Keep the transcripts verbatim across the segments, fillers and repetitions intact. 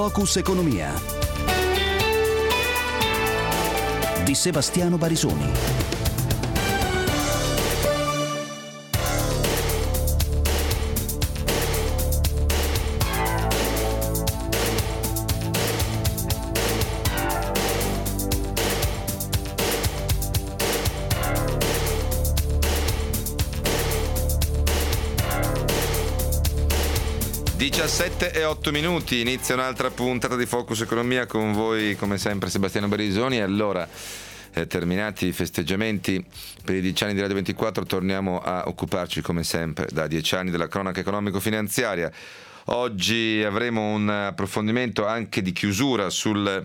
Focus Economia di Sebastiano Barisoni. diciassette e otto minuti, inizia un'altra puntata di Focus Economia con voi come sempre Sebastiano Barisoni. E allora, eh, terminati i festeggiamenti per i dieci anni di Radio ventiquattro, torniamo a occuparci come sempre da dieci anni della cronaca economico-finanziaria. Oggi avremo un approfondimento anche di chiusura sul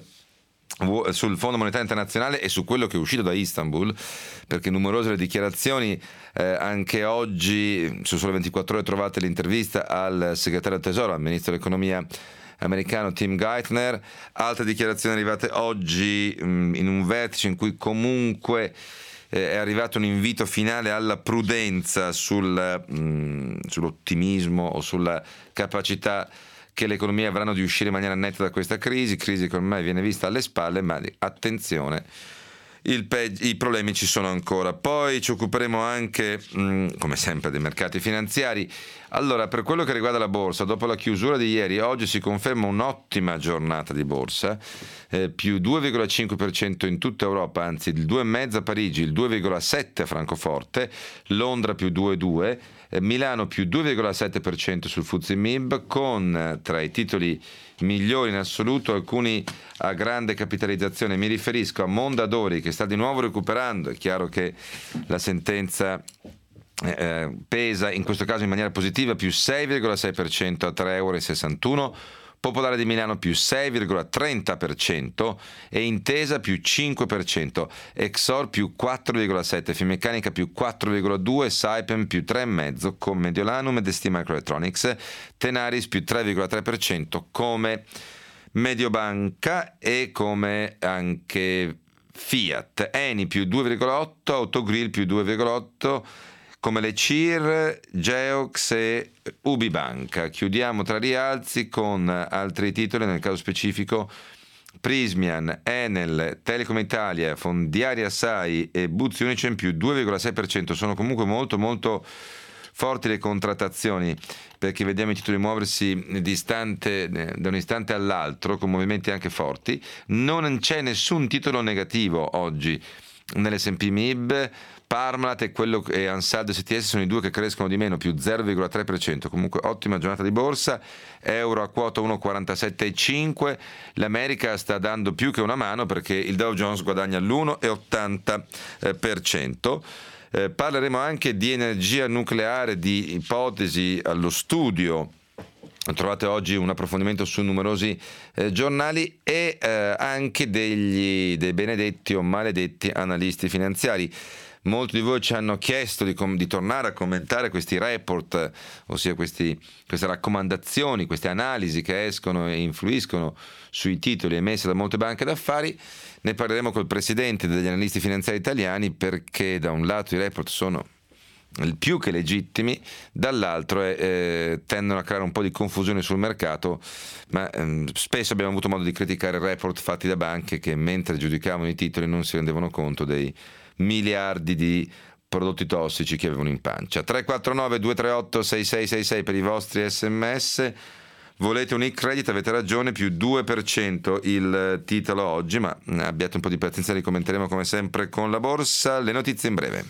sul Fondo Monetario Internazionale e su quello che è uscito da Istanbul, perché numerose le dichiarazioni. Eh, anche oggi su Sole ventiquattro Ore trovate l'intervista al segretario del Tesoro, al ministro dell'economia americano Tim Geithner. Altre dichiarazioni arrivate oggi mh, in un vertice in cui comunque eh, è arrivato un invito finale alla prudenza sul, mh, sull'ottimismo o sulla capacità che le economie avranno di uscire in maniera netta da questa crisi, crisi che ormai viene vista alle spalle, ma attenzione, il pe- i problemi ci sono ancora. Poi ci occuperemo anche, mh, come sempre, dei mercati finanziari. Allora, per quello che riguarda la borsa, dopo la chiusura di ieri, oggi si conferma un'ottima giornata di borsa, eh, più due virgola cinque per cento in tutta Europa, anzi il due virgola cinque a Parigi, il due virgola sette a Francoforte, Londra più due virgola due, eh, Milano più due virgola sette per cento sul F T S E M I B, con eh, tra i titoli migliori in assoluto alcuni a grande capitalizzazione. Mi riferisco a Mondadori, che sta di nuovo recuperando. È chiaro che la sentenza eh, pesa in questo caso in maniera positiva, più sei virgola sei per cento a tre virgola sessantuno euro, Popolare di Milano più sei virgola trenta per cento e Intesa più cinque per cento, Exor più quattro virgola sette per cento, Finmeccanica più quattro virgola due per cento, Saipem più tre virgola cinque per cento come Mediolanum e Destia Microelectronics, Tenaris più tre virgola tre per cento come Mediobanca e come anche Fiat, Eni più due virgola otto per cento, Autogrill più due virgola otto per cento, come le C I R, Geox e Ubibanca. Chiudiamo tra rialzi con altri titoli, nel caso specifico Prismian, Enel, Telecom Italia, Fondiaria Sai e Buzzi Unicem più due virgola sei per cento. Sono comunque molto molto forti le contrattazioni, perché vediamo i titoli muoversi distante, da un istante all'altro, con movimenti anche forti. Non c'è nessun titolo negativo oggi nell'S and P M I B. Parmalat e quello e Ansaldo S T S sono i due che crescono di meno, più zero virgola tre per cento. Comunque ottima giornata di borsa. Euro a quota uno virgola quarantasette e cinque. L'America sta dando più che una mano, perché il Dow Jones guadagna l'uno virgola ottanta per cento. Eh, parleremo anche di energia nucleare, di ipotesi allo studio. Trovate oggi un approfondimento su numerosi eh, giornali e eh, anche degli dei benedetti o maledetti analisti finanziari. Molti di voi ci hanno chiesto di, com- di tornare a commentare questi report, ossia questi, queste raccomandazioni, queste analisi che escono e influiscono sui titoli emessi da molte banche d'affari. Ne parleremo col presidente degli analisti finanziari italiani, perché da un lato i report sono più che legittimi, dall'altro eh, tendono a creare un po' di confusione sul mercato, ma ehm, spesso abbiamo avuto modo di criticare report fatti da banche che, mentre giudicavano i titoli, non si rendevano conto dei miliardi di prodotti tossici che avevano in pancia. Tre quattro nove due tre otto sei sei sei sei per i vostri sms. Volete un e-credit? Avete ragione, più due per cento il titolo oggi, ma abbiate un po' di pazienza, li commenteremo come sempre con la borsa. Le notizie in breve.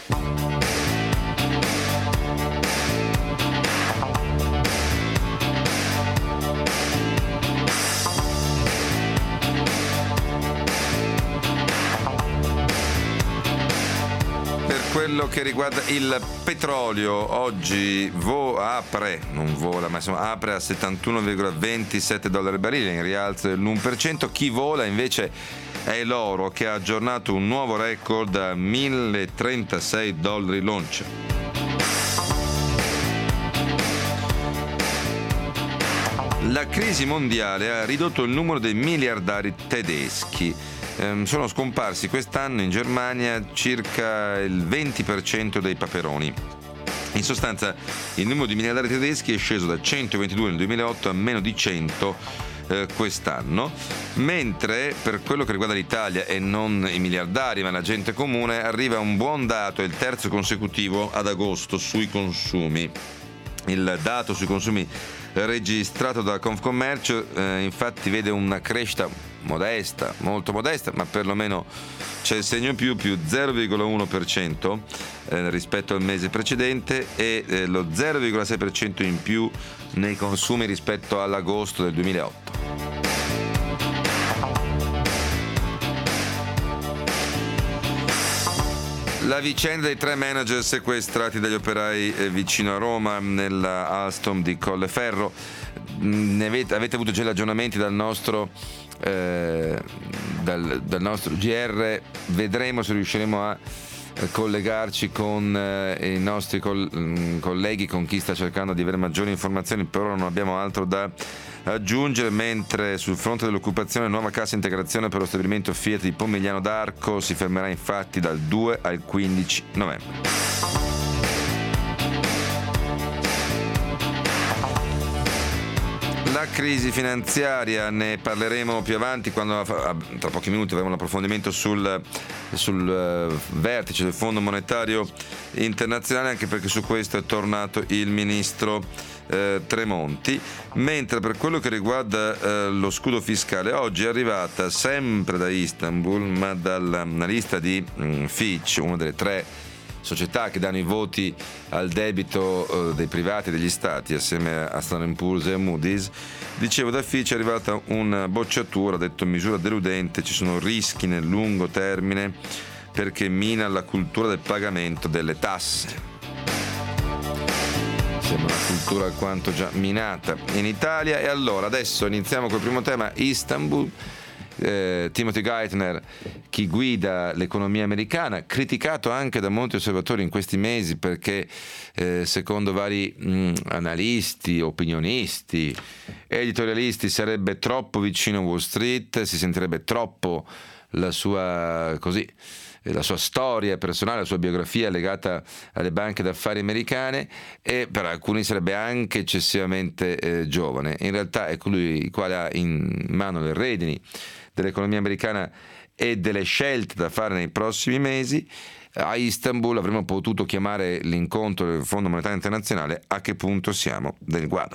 Quello che riguarda il petrolio, oggi vo- apre, non vola, ma insomma apre a settantuno virgola ventisette dollari al barile, in rialzo dell'uno per cento. Chi vola invece è l'oro, che ha aggiornato un nuovo record a mille trentasei dollari l'oncia. La crisi mondiale ha ridotto il numero dei miliardari tedeschi. Sono scomparsi quest'anno in Germania circa il venti per cento dei paperoni. In sostanza il numero di miliardari tedeschi è sceso da centoventidue nel duemilaotto a meno di cento eh, quest'anno, mentre per quello che riguarda l'Italia e non i miliardari ma la gente comune arriva un buon dato, è il terzo consecutivo ad agosto sui consumi. Il dato sui consumi registrato da Confcommercio eh, infatti vede una crescita modesta, molto modesta, ma perlomeno c'è il segno più, più zero virgola uno per cento eh, rispetto al mese precedente e eh, lo zero virgola sei per cento in più nei consumi rispetto all'agosto del duemilaotto. La vicenda dei tre manager sequestrati dagli operai eh, vicino a Roma nella Alstom di Colleferro, ne avete, avete avuto già gli aggiornamenti dal nostro eh, dal, dal nostro G R, vedremo se riusciremo a collegarci con eh, i nostri col- colleghi, con chi sta cercando di avere maggiori informazioni. Per ora non abbiamo altro da aggiungere, mentre sul fronte dell'occupazione nuova cassa integrazione per lo stabilimento Fiat di Pomigliano d'Arco si fermerà infatti dal due al quindici novembre. La crisi finanziaria ne parleremo più avanti, quando tra pochi minuti avremo un approfondimento sul, sul uh, vertice del Fondo Monetario Internazionale, anche perché su questo è tornato il ministro eh, Tremonti. Mentre per quello che riguarda eh, lo scudo fiscale, oggi è arrivata sempre da Istanbul, ma dall'analista di mh, Fitch, una delle tre società che danno i voti al debito eh, dei privati e degli stati assieme a Standard and Poor's e a Moody's, dicevo, da Fitch è arrivata una bocciatura, ha detto misura deludente, ci sono rischi nel lungo termine perché mina la cultura del pagamento delle tasse. Sembra una cultura alquanto già minata in Italia. E allora adesso iniziamo col primo tema, Istanbul. Eh, Timothy Geithner, chi guida l'economia americana, criticato anche da molti osservatori in questi mesi perché eh, secondo vari mh, analisti, opinionisti, editorialisti sarebbe troppo vicino a Wall Street, si sentirebbe troppo la sua così la sua storia personale, la sua biografia legata alle banche d'affari americane, e per alcuni sarebbe anche eccessivamente eh, giovane. In realtà è colui il quale ha in mano le redini dell'economia americana e delle scelte da fare nei prossimi mesi. A Istanbul avremmo potuto chiamare l'incontro del Fondo Monetario Internazionale A che punto siamo del guado.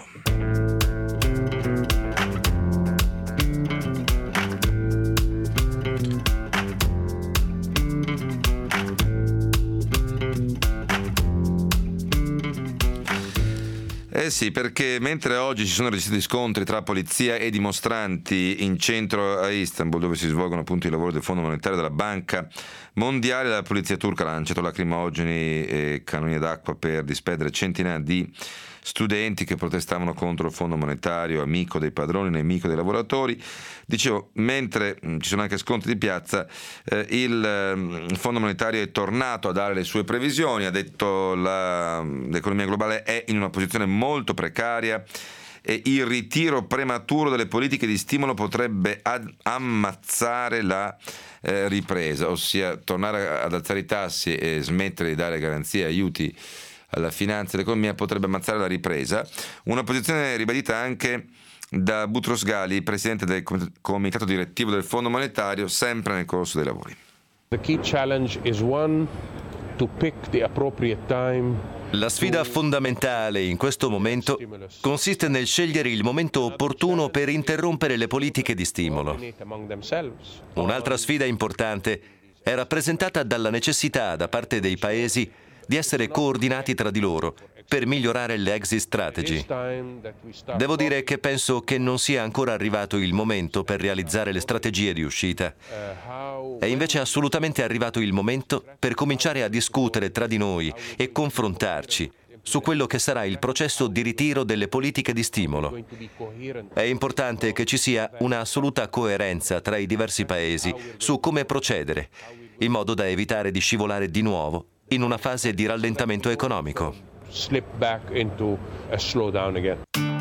Eh sì, perché mentre oggi ci sono registrati scontri tra polizia e dimostranti in centro a Istanbul, dove si svolgono appunto i lavori del Fondo Monetario della Banca Mondiale, la polizia turca ha lanciato lacrimogeni e cannoni d'acqua per disperdere centinaia di studenti che protestavano contro il Fondo Monetario, amico dei padroni, nemico dei lavoratori. Dicevo, mentre mh, ci sono anche scontri di piazza, eh, il mh, Fondo Monetario è tornato a dare le sue previsioni, ha detto la, l'economia globale è in una posizione molto precaria e il ritiro prematuro delle politiche di stimolo potrebbe ad- ammazzare la eh, ripresa, ossia tornare ad alzare i tassi e smettere di dare garanzie e aiuti alla finanza e all'economia potrebbe ammazzare la ripresa. Una posizione ribadita anche da Boutros Ghali, presidente del comitato direttivo del Fondo Monetario, sempre nel corso dei lavori. The key challenge is one to pick the appropriate time. La sfida fondamentale in questo momento consiste nel scegliere il momento opportuno per interrompere le politiche di stimolo. Un'altra sfida importante è rappresentata dalla necessità da parte dei paesi di essere coordinati tra di loro per migliorare l'exit strategy. Devo dire che penso che non sia ancora arrivato il momento per realizzare le strategie di uscita. È invece assolutamente arrivato il momento per cominciare a discutere tra di noi e confrontarci su quello che sarà il processo di ritiro delle politiche di stimolo. È importante che ci sia una assoluta coerenza tra i diversi paesi su come procedere, in modo da evitare di scivolare di nuovo in una fase di rallentamento economico. Slip back into a slowdown again.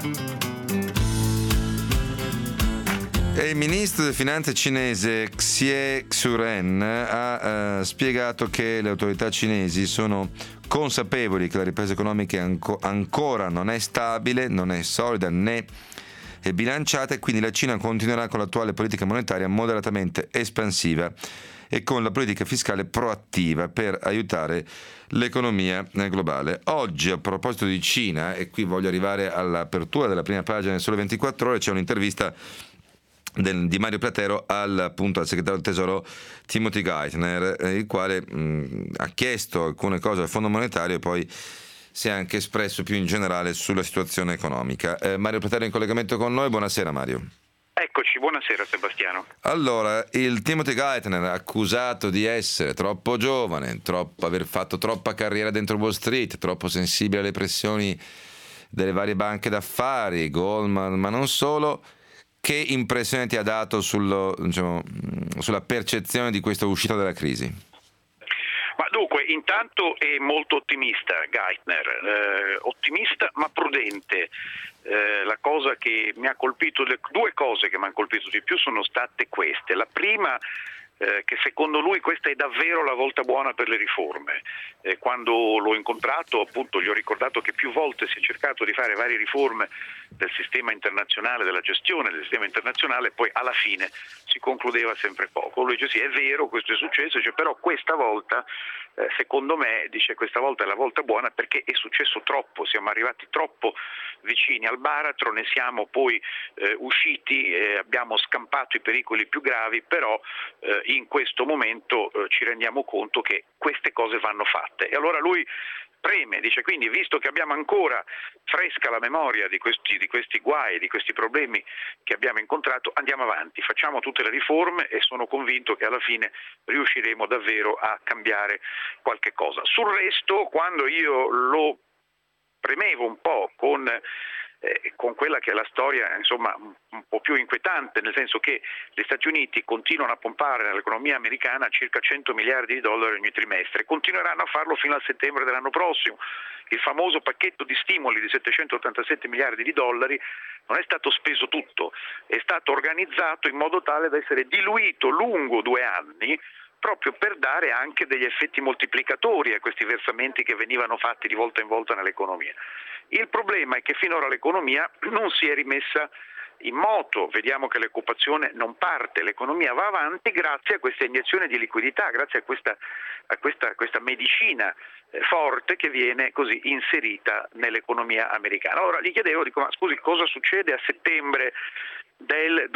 E il ministro delle finanze cinese Xie Xuren ha eh, spiegato che le autorità cinesi sono consapevoli che la ripresa economica anco- ancora non è stabile, non è solida né e bilanciata, e quindi la Cina continuerà con l'attuale politica monetaria moderatamente espansiva e con la politica fiscale proattiva per aiutare l'economia globale. Oggi, a proposito di Cina, e qui voglio arrivare all'apertura della prima pagina del Sole ventiquattro Ore, c'è un'intervista del, di Mario Platero al, appunto, al segretario del Tesoro Timothy Geithner, eh, il quale mh, ha chiesto alcune cose al Fondo Monetario e poi si è anche espresso più in generale sulla situazione economica. Eh, Mario Platero è in collegamento con noi. Buonasera Mario. Eccoci, buonasera Sebastiano. Allora, il Timothy Geithner, accusato di essere troppo giovane, troppo, aver fatto troppa carriera dentro Wall Street, troppo sensibile alle pressioni delle varie banche d'affari, Goldman, ma non solo, che impressione ti ha dato sullo, diciamo, sulla percezione di questa uscita dalla crisi? Ma dunque, intanto è molto ottimista Geithner, eh, ottimista ma prudente. Eh, la cosa che mi ha colpito, le due cose che mi hanno colpito di più sono state queste. La prima, eh, che secondo lui questa è davvero la volta buona per le riforme. Eh, quando l'ho incontrato, appunto, gli ho ricordato che più volte si è cercato di fare varie riforme del sistema internazionale, della gestione del sistema internazionale, poi alla fine si concludeva sempre poco. Lui dice sì, è vero, questo è successo, dice, però questa volta, eh, secondo me, dice, questa volta è la volta buona perché è successo troppo, siamo arrivati troppo vicini al baratro, ne siamo poi eh, usciti, eh, abbiamo scampato i pericoli più gravi, però eh, in questo momento eh, ci rendiamo conto che queste cose vanno fatte. E allora lui preme, dice, quindi visto che abbiamo ancora fresca la memoria di questi, di questi guai, di questi problemi che abbiamo incontrato, andiamo avanti, facciamo tutte le riforme e sono convinto che alla fine riusciremo davvero a cambiare qualche cosa. Sul resto, quando io lo premevo un po' con Eh, con quella che è la storia, insomma, un, un po' più inquietante, nel senso che gli Stati Uniti continuano a pompare nell'economia americana circa cento miliardi di dollari ogni trimestre, continueranno a farlo fino al settembre dell'anno prossimo. Il famoso pacchetto di stimoli di settecentottantasette miliardi di dollari non è stato speso tutto, è stato organizzato in modo tale da essere diluito lungo due anni, proprio per dare anche degli effetti moltiplicatori a questi versamenti che venivano fatti di volta in volta nell'economia. Il problema è che finora l'economia non si è rimessa in moto, vediamo che l'occupazione non parte, l'economia va avanti grazie a questa iniezione di liquidità, grazie a questa, a questa, a questa medicina eh, forte che viene così inserita nell'economia americana. Ora gli chiedevo, dico, ma scusi, cosa succede a settembre del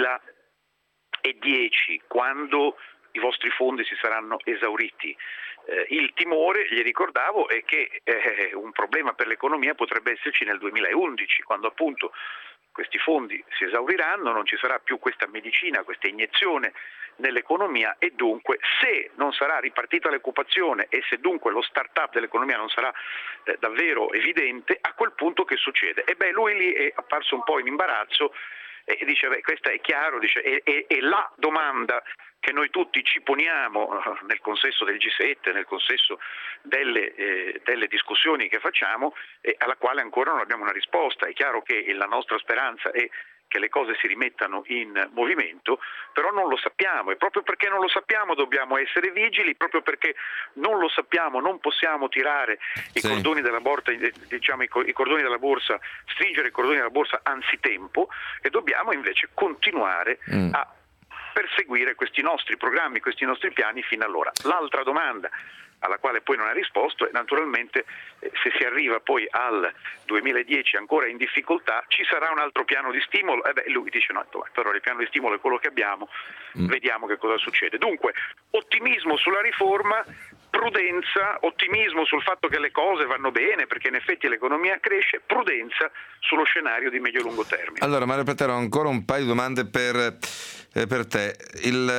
duemiladieci, quando i vostri fondi si saranno esauriti? Eh, il timore, gli ricordavo, è che eh, un problema per l'economia potrebbe esserci nel duemilaundici, quando appunto questi fondi si esauriranno, non ci sarà più questa medicina, questa iniezione nell'economia e dunque se non sarà ripartita l'occupazione e se dunque lo start-up dell'economia non sarà eh, davvero evidente, a quel punto che succede? E beh, lui lì è apparso un po' in imbarazzo e dice, beh, questa è chiaro, dice, è, è, è la domanda che noi tutti ci poniamo nel consesso del G sette, nel consesso delle, eh, delle discussioni che facciamo e alla quale ancora non abbiamo una risposta. È chiaro che la nostra speranza è che le cose si rimettano in movimento, però non lo sappiamo e proprio perché non lo sappiamo dobbiamo essere vigili, proprio perché non lo sappiamo non possiamo tirare i sì. cordoni della borsa, diciamo i cordoni della borsa, stringere i cordoni della borsa anzitempo e dobbiamo invece continuare mm. a perseguire questi nostri programmi, questi nostri piani fino allora. L'altra domanda alla quale poi non ha risposto e naturalmente eh, se si arriva poi al duemiladieci ancora in difficoltà ci sarà un altro piano di stimolo e eh beh, lui dice no, però il piano di stimolo è quello che abbiamo, mm. vediamo che cosa succede. Dunque ottimismo sulla riforma, prudenza, ottimismo sul fatto che le cose vanno bene perché in effetti l'economia cresce, prudenza sullo scenario di medio-lungo termine. Allora Mario Platero, ancora un paio di domande per, eh, per te. Il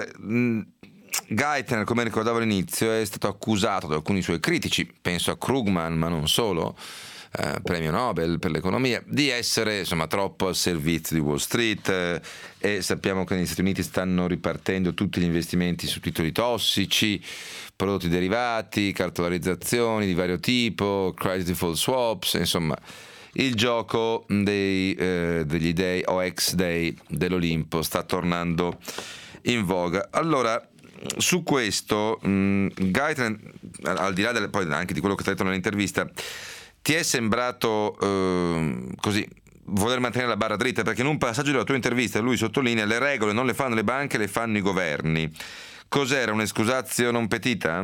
eh, Geithner, come ricordavo all'inizio, è stato accusato da alcuni suoi critici, penso a Krugman ma non solo, eh, premio Nobel per l'economia, di essere insomma troppo al servizio di Wall Street eh, e sappiamo che negli Stati Uniti stanno ripartendo tutti gli investimenti su titoli tossici, prodotti derivati, cartolarizzazioni di vario tipo, credit default swaps, insomma il gioco dei, eh, degli dei o ex dei dell'Olimpo sta tornando in voga. Allora su questo mh, Geithner, al di là del, poi anche di quello che ti ha detto nell'intervista, ti è sembrato eh, così voler mantenere la barra dritta, perché in un passaggio della tua intervista lui sottolinea: le regole non le fanno le banche, le fanno i governi. Cos'era, un'escusatio non petita?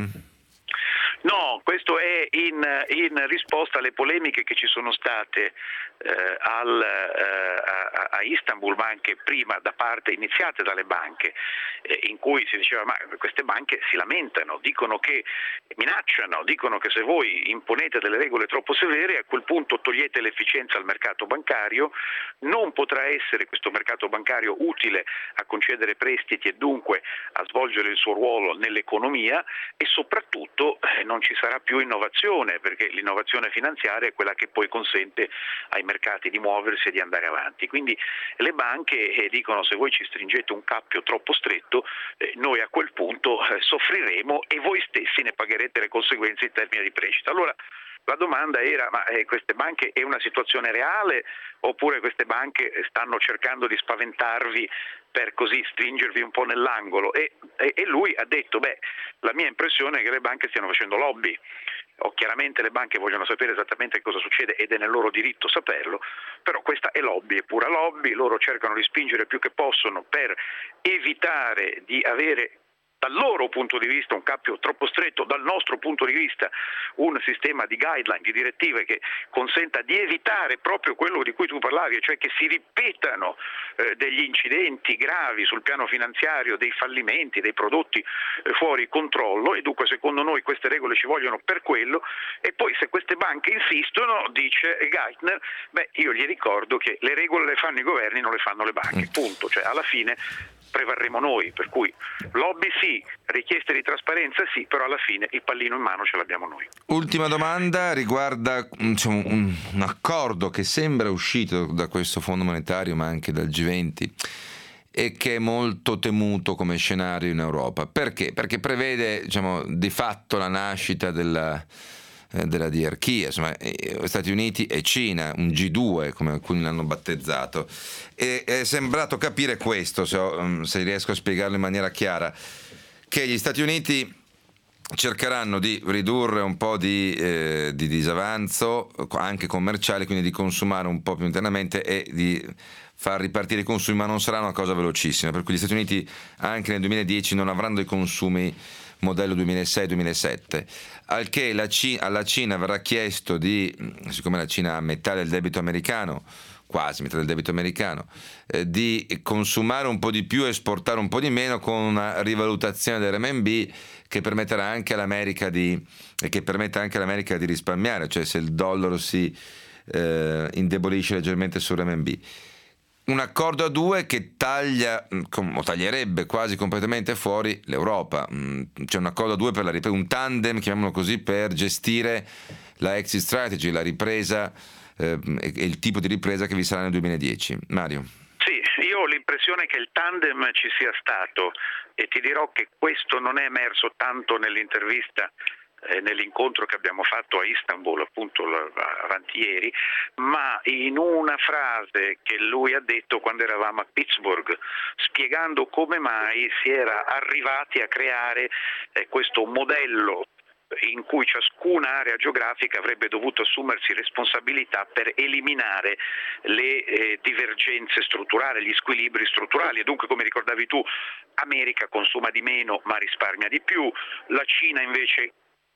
No, questo è in, in risposta alle polemiche che ci sono state eh, al, eh, a, a Istanbul, ma anche prima da parte iniziate dalle banche, eh, in cui si diceva ma queste banche si lamentano, dicono che minacciano, dicono che se voi imponete delle regole troppo severe a quel punto togliete l'efficienza al mercato bancario, non potrà essere questo mercato bancario utile a concedere prestiti e dunque a svolgere il suo ruolo nell'economia, e soprattutto eh, non ci sarà più innovazione, perché l'innovazione finanziaria è quella che poi consente ai mercati di muoversi e di andare avanti. Quindi le banche eh, dicono: se voi ci stringete un cappio troppo stretto, eh, noi a quel punto eh, soffriremo e voi stessi ne pagherete le conseguenze in termini di crescita. Allora la domanda era: ma eh, queste banche è una situazione reale, oppure queste banche stanno cercando di spaventarvi per così stringervi un po' nell'angolo? E, e, e lui ha detto: beh, la mia impressione è che le banche stiano facendo lobby. O chiaramente le banche vogliono sapere esattamente cosa succede ed è nel loro diritto saperlo, però questa è lobby, è pura lobby. Loro cercano di spingere più che possono per evitare di avere dal loro punto di vista un cappio troppo stretto, dal nostro punto di vista un sistema di guideline, di direttive che consenta di evitare proprio quello di cui tu parlavi, cioè che si ripetano eh, degli incidenti gravi sul piano finanziario, dei fallimenti, dei prodotti eh, fuori controllo. E dunque secondo noi queste regole ci vogliono per quello. E poi se queste banche insistono, dice Geithner, beh, io gli ricordo che le regole le fanno i governi, non le fanno le banche, punto. Cioè alla fine prevarremo noi, per cui lobby sì, richieste di trasparenza sì, però alla fine il pallino in mano ce l'abbiamo noi. Ultima domanda riguarda, diciamo, un, un accordo che sembra uscito da questo Fondo monetario ma anche dal G venti e che è molto temuto come scenario in Europa. Perché? Perché prevede, diciamo, di fatto la nascita della della diarchia, insomma, Stati Uniti e Cina, un G due come alcuni l'hanno battezzato, e è sembrato capire questo, se, ho, se riesco a spiegarlo in maniera chiara, che gli Stati Uniti cercheranno di ridurre un po' di, eh, di disavanzo anche commerciale, quindi di consumare un po' più internamente e di far ripartire i consumi, ma non sarà una cosa velocissima, per cui gli Stati Uniti anche nel duemiladieci non avranno dei consumi modello duemilasei duemilasette, al che la C- alla Cina verrà chiesto di, siccome la Cina ha metà del debito americano, quasi metà del debito americano, eh, di consumare un po' di più e esportare un po' di meno, con una rivalutazione del renminbi che permetterà anche all'America di e che permetta anche all'America di risparmiare, cioè se il dollaro si eh, indebolisce leggermente sul renminbi. Un accordo a due che taglia o taglierebbe quasi completamente fuori l'Europa. C'è un accordo a due per la ripresa, un tandem, chiamiamolo così, per gestire la exit strategy, la ripresa eh, e il tipo di ripresa che vi sarà nel duemiladieci. Mario. Sì, io ho l'impressione che il tandem ci sia stato, e ti dirò che questo non è emerso tanto nell'intervista, eh, nell'incontro che abbiamo fatto a Istanbul appunto avanti ieri, ma in una frase che lui ha detto quando eravamo a Pittsburgh, spiegando come mai si era arrivati a creare eh, questo modello in cui ciascuna area geografica avrebbe dovuto assumersi responsabilità per eliminare le eh, divergenze strutturali, gli squilibri strutturali. E dunque, come ricordavi tu, America consuma di meno ma risparmia di più, la Cina invece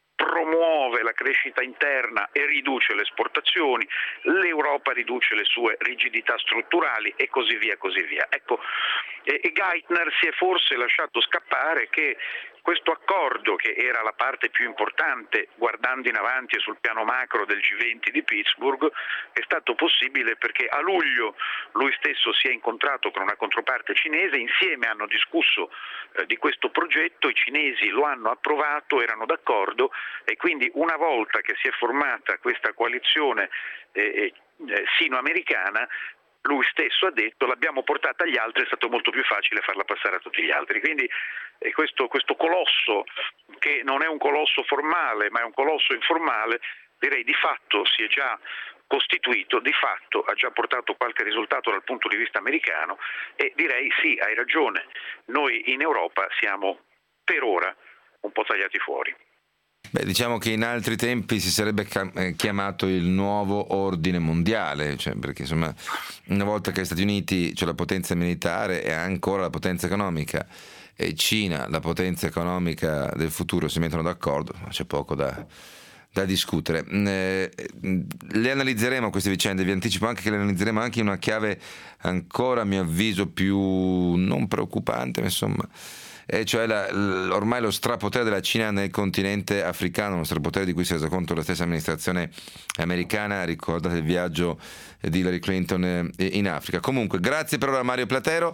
promuove la crescita interna e riduce le esportazioni, l'Europa riduce le sue rigidità strutturali e così via, così via. Ecco, e, e Geithner si è forse lasciato scappare che questo accordo, che era la parte più importante guardando in avanti e sul piano macro del G venti di Pittsburgh, è stato possibile perché a luglio lui stesso si è incontrato con una controparte cinese, insieme hanno discusso eh, di questo progetto, i cinesi lo hanno approvato, erano d'accordo, e quindi una volta che si è formata questa coalizione eh, eh, sino-americana, lui stesso ha detto: l'abbiamo portata agli altri, è stato molto più facile farla passare a tutti gli altri. Quindi eh, questo, questo colosso, che non è un colosso formale ma è un colosso informale, direi di fatto si è già costituito, di fatto ha già portato qualche risultato dal punto di vista americano, e direi sì, hai ragione, noi in Europa siamo per ora un po' tagliati fuori. Beh, diciamo che in altri tempi si sarebbe chiamato il nuovo ordine mondiale, cioè, perché insomma una volta che gli Stati Uniti, cioè la potenza militare, e ancora la potenza economica, e Cina, la potenza economica del futuro, si mettono d'accordo, c'è poco da, da discutere. Eh, le analizzeremo queste vicende, vi anticipo anche che le analizzeremo anche in una chiave ancora, a mio avviso, più non preoccupante, ma insomma, e cioè la, ormai lo strapotere della Cina nel continente africano, uno strapotere di cui si è resa conto la stessa amministrazione americana. Ricordate il viaggio di Hillary Clinton in Africa. Comunque, grazie per ora a Mario Platero.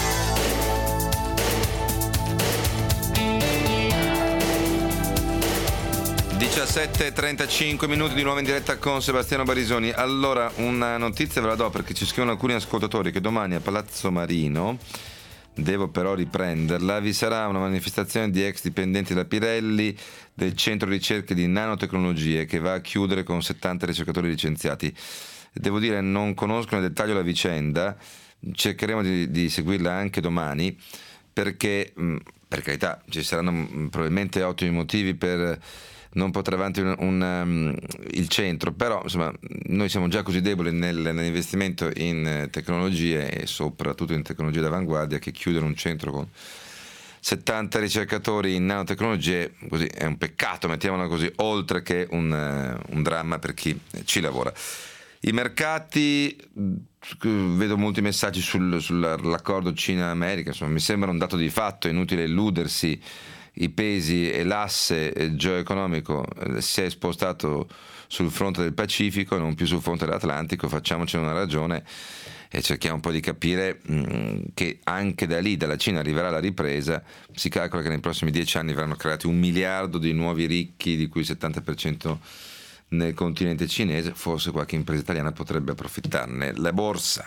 diciassette e trentacinque minuti di nuovo in diretta con Sebastiano Barisoni. Allora, una notizia ve la do perché ci scrivono alcuni ascoltatori che domani a Palazzo Marino, devo però riprenderla, vi sarà una manifestazione di ex dipendenti della Pirelli del centro ricerche di nanotecnologie che va a chiudere con settanta ricercatori licenziati. Devo dire, non conosco nel dettaglio la vicenda, cercheremo di, di seguirla anche domani, perché per carità ci saranno probabilmente ottimi motivi per non portare avanti un, un, um, il centro, però insomma noi siamo già così deboli nel, nell'investimento in tecnologie e soprattutto in tecnologie d'avanguardia, che chiudere un centro con settanta ricercatori in nanotecnologie così è un peccato, mettiamola così, oltre che un, uh, un dramma per chi ci lavora. I mercati, vedo molti messaggi sul, sull'accordo Cina-America, insomma mi sembra un dato di fatto, è inutile illudersi. I pesi e l'asse geoeconomico si è spostato sul fronte del Pacifico e non più sul fronte dell'Atlantico. Facciamocene una ragione e cerchiamo un po' di capire mh, che anche da lì, dalla Cina, arriverà la ripresa. Si calcola che nei prossimi dieci anni verranno creati un miliardo di nuovi ricchi, di cui il settanta per cento nel continente cinese. Forse qualche impresa italiana potrebbe approfittarne. La borsa.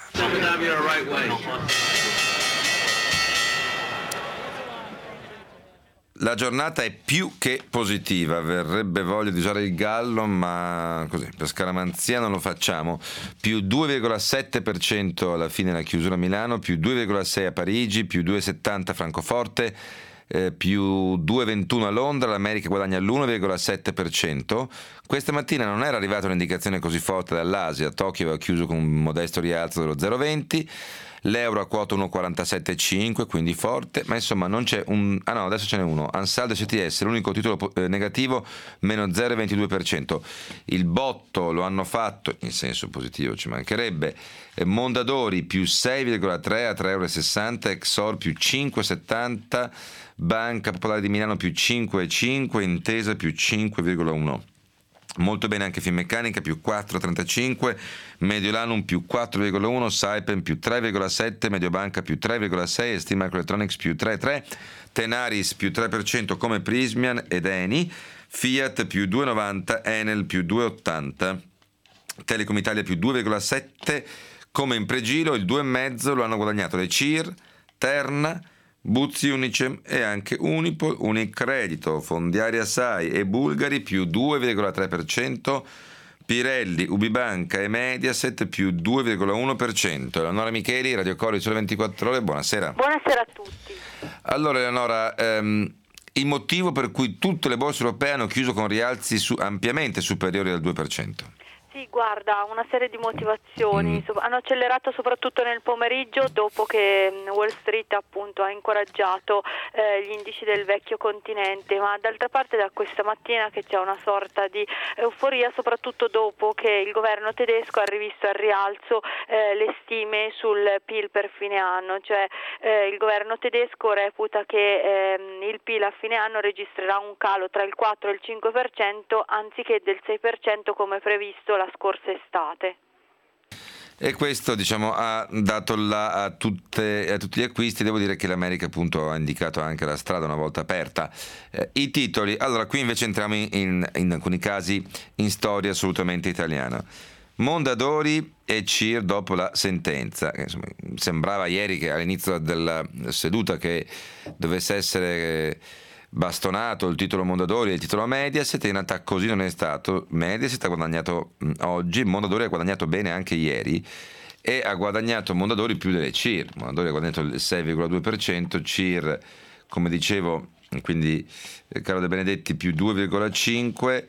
La giornata è più che positiva, verrebbe voglia di usare il gallo, ma così, per scaramanzia non lo facciamo. Più due virgola sette per cento alla fine la chiusura a Milano, più due virgola sei a Parigi, più due virgola settanta a Francoforte, eh, più due virgola ventuno a Londra. L'America guadagna l'uno virgola sette per cento. Questa mattina non era arrivata un'indicazione così forte dall'Asia, Tokyo aveva chiuso con un modesto rialzo dello zero virgola venti. L'euro a quota uno virgola quarantasette cinque, quindi forte, ma insomma non c'è un... Ah no, adesso ce n'è uno. Ansaldo C T S, l'unico titolo eh, negativo, meno zero virgola ventidue per cento. Il botto lo hanno fatto, in senso positivo ci mancherebbe, eh, Mondadori più sei virgola tre a tre virgola sessanta, Exor più cinque virgola settanta, Banca Popolare di Milano più cinque virgola cinque, Intesa più cinque virgola uno. Molto bene anche Finmeccanica più quattro virgola trentacinque, Mediolanum più quattro virgola uno, Saipem più tre virgola sette, Mediobanca più tre virgola sei, Steam Microelectronics più tre virgola tre, Tenaris più tre per cento come Prismian ed Eni, Fiat più due virgola novanta, Enel più due virgola ottanta, Telecom Italia più due virgola sette, come in pregilo il due virgola cinque lo hanno guadagnato le C I R, Terna, Buzzi Unicem e anche Unipol, Unicredito, Fondiaria Sai e Bulgari più due virgola tre per cento, Pirelli, Ubibanca e Mediaset più due virgola uno per cento. Eleonora Micheli, Radio Cori, Sole ventiquattro Ore, buonasera. Buonasera a tutti. Allora Eleonora, ehm, il motivo per cui tutte le borse europee hanno chiuso con rialzi su, ampiamente superiori al due per cento? Sì, guarda, una serie di motivazioni. Mm. Hanno accelerato soprattutto nel pomeriggio, dopo che Wall Street appunto ha incoraggiato eh, gli indici del vecchio continente, ma d'altra parte da questa mattina che c'è una sorta di euforia, soprattutto dopo che il governo tedesco ha rivisto al rialzo eh, le stime sul P I L per fine anno, cioè eh, il governo tedesco reputa che eh, il P I L a fine anno registrerà un calo tra il quattro e il cinque per cento anziché del sei per cento come previsto la scorsa estate. E questo diciamo ha dato là a, tutte, a tutti gli acquisti. Devo dire che l'America appunto ha indicato anche la strada una volta aperta. Eh, I titoli, allora qui invece entriamo in, in, in alcuni casi in storia assolutamente italiana. Mondadori e C I R dopo la sentenza. Insomma, sembrava ieri che all'inizio della seduta che dovesse essere bastonato il titolo Mondadori e il titolo Mediaset, in realtà così non è stato. Mediaset ha guadagnato oggi, Mondadori ha guadagnato bene anche ieri e ha guadagnato Mondadori più delle C I R. Mondadori ha guadagnato il sei virgola due per cento, C I R come dicevo quindi eh, Carlo De Benedetti più due virgola cinque,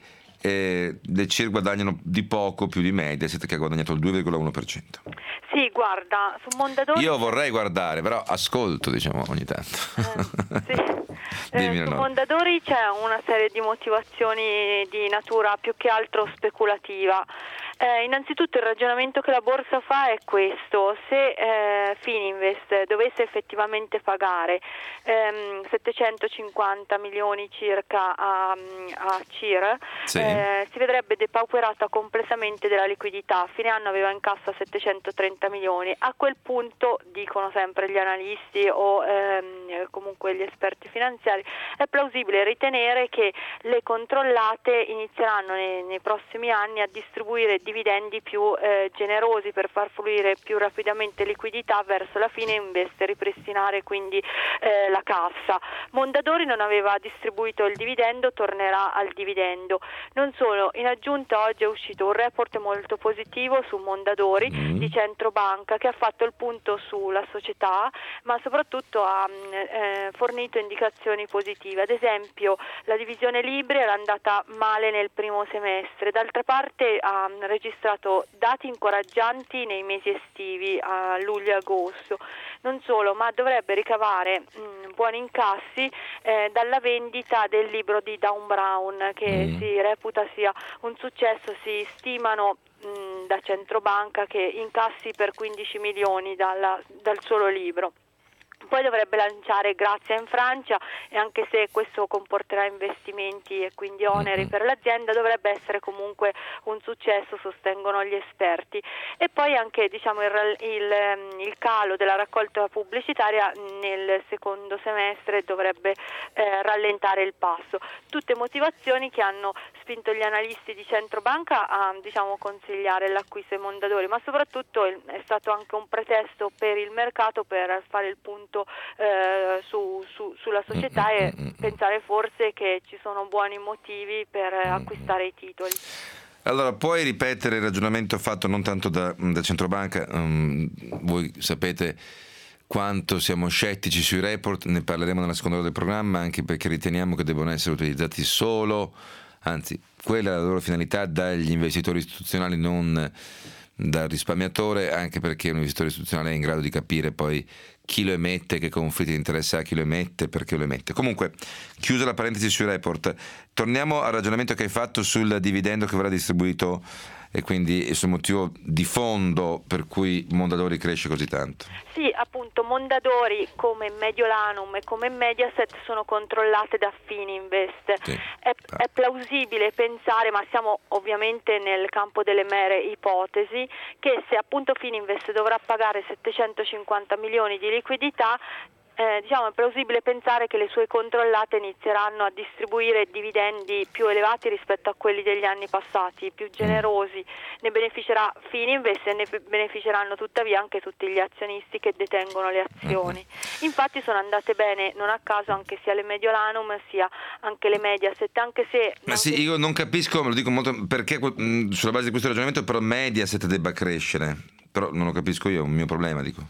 e le C I R guadagnano di poco più di Mediaset, che ha guadagnato il due virgola uno per cento. Sì, guarda, su Mondadori... Io vorrei guardare, però ascolto, diciamo, ogni tanto. Eh, sì. Eh, su Mondadori c'è una serie di motivazioni di natura più che altro speculativa. Eh, innanzitutto il ragionamento che la borsa fa è questo: se eh, Fininvest dovesse effettivamente pagare ehm, settecentocinquanta milioni circa a, a C I R, sì. eh, si vedrebbe depauperata completamente della liquidità. A fine anno aveva in cassa settecentotrenta milioni. A quel punto, dicono sempre gli analisti o ehm, comunque gli esperti finanziari, è plausibile ritenere che le controllate inizieranno nei, nei prossimi anni a distribuire dividendi più eh, generosi per far fluire più rapidamente liquidità verso la fine, investe ripristinare quindi eh, la cassa. Mondadori non aveva distribuito il dividendo, tornerà al dividendo. Non solo, in aggiunta oggi è uscito un report molto positivo su Mondadori mm. di Centrobanca, che ha fatto il punto sulla società, ma soprattutto ha eh, fornito indicazioni positive. Ad esempio, la divisione libri era andata male nel primo semestre, d'altra parte ha registrato dati incoraggianti nei mesi estivi, a luglio e agosto. Non solo, ma dovrebbe ricavare mh, buoni incassi eh, dalla vendita del libro di Dan Brown, che mm. si reputa sia un successo. Si stimano mh, da Centrobanca che incassi per quindici milioni dalla, dal solo libro. Poi dovrebbe lanciare Grazia in Francia, e anche se questo comporterà investimenti e quindi oneri per l'azienda, dovrebbe essere comunque un successo, sostengono gli esperti. E poi anche diciamo il, il, il calo della raccolta pubblicitaria nel secondo semestre dovrebbe eh, rallentare il passo. Tutte motivazioni che hanno spinto gli analisti di Centrobanca a diciamo consigliare l'acquisto ai Mondadori, ma soprattutto è stato anche un pretesto per il mercato per fare il punto Eh, su, su, sulla società e pensare forse che ci sono buoni motivi per acquistare i titoli. Allora, puoi ripetere il ragionamento fatto non tanto da, da Centrobanca? Um, voi sapete quanto siamo scettici sui report, ne parleremo nella seconda ora del programma, anche perché riteniamo che devono essere utilizzati solo, anzi quella è la loro finalità, dagli investitori istituzionali, non dal risparmiatore, anche perché un investitore istituzionale è in grado di capire poi chi lo emette, che conflitti di interesse ha chi lo emette, perché lo emette. Comunque, chiusa la parentesi sui report, torniamo al ragionamento che hai fatto sul dividendo che verrà distribuito e quindi sul motivo di fondo per cui Mondadori cresce così tanto. Sì, appunto, Mondadori come Mediolanum e come Mediaset sono controllate da Fininvest. Sì. È, è plausibile pensare, ma siamo ovviamente nel campo delle mere ipotesi, che se appunto Fininvest dovrà pagare settecentocinquanta milioni di liquidità, Eh, diciamo è plausibile pensare che le sue controllate inizieranno a distribuire dividendi più elevati rispetto a quelli degli anni passati, più generosi. Ne beneficerà Fininvest e ne beneficeranno tuttavia anche tutti gli azionisti che detengono le azioni. Infatti sono andate bene non a caso anche sia le Mediolanum sia anche le Mediaset, anche se... Ma sì, io non capisco, me lo dico molto, perché mh, sulla base di questo ragionamento però Mediaset debba crescere, però non lo capisco io, è un mio problema, dico.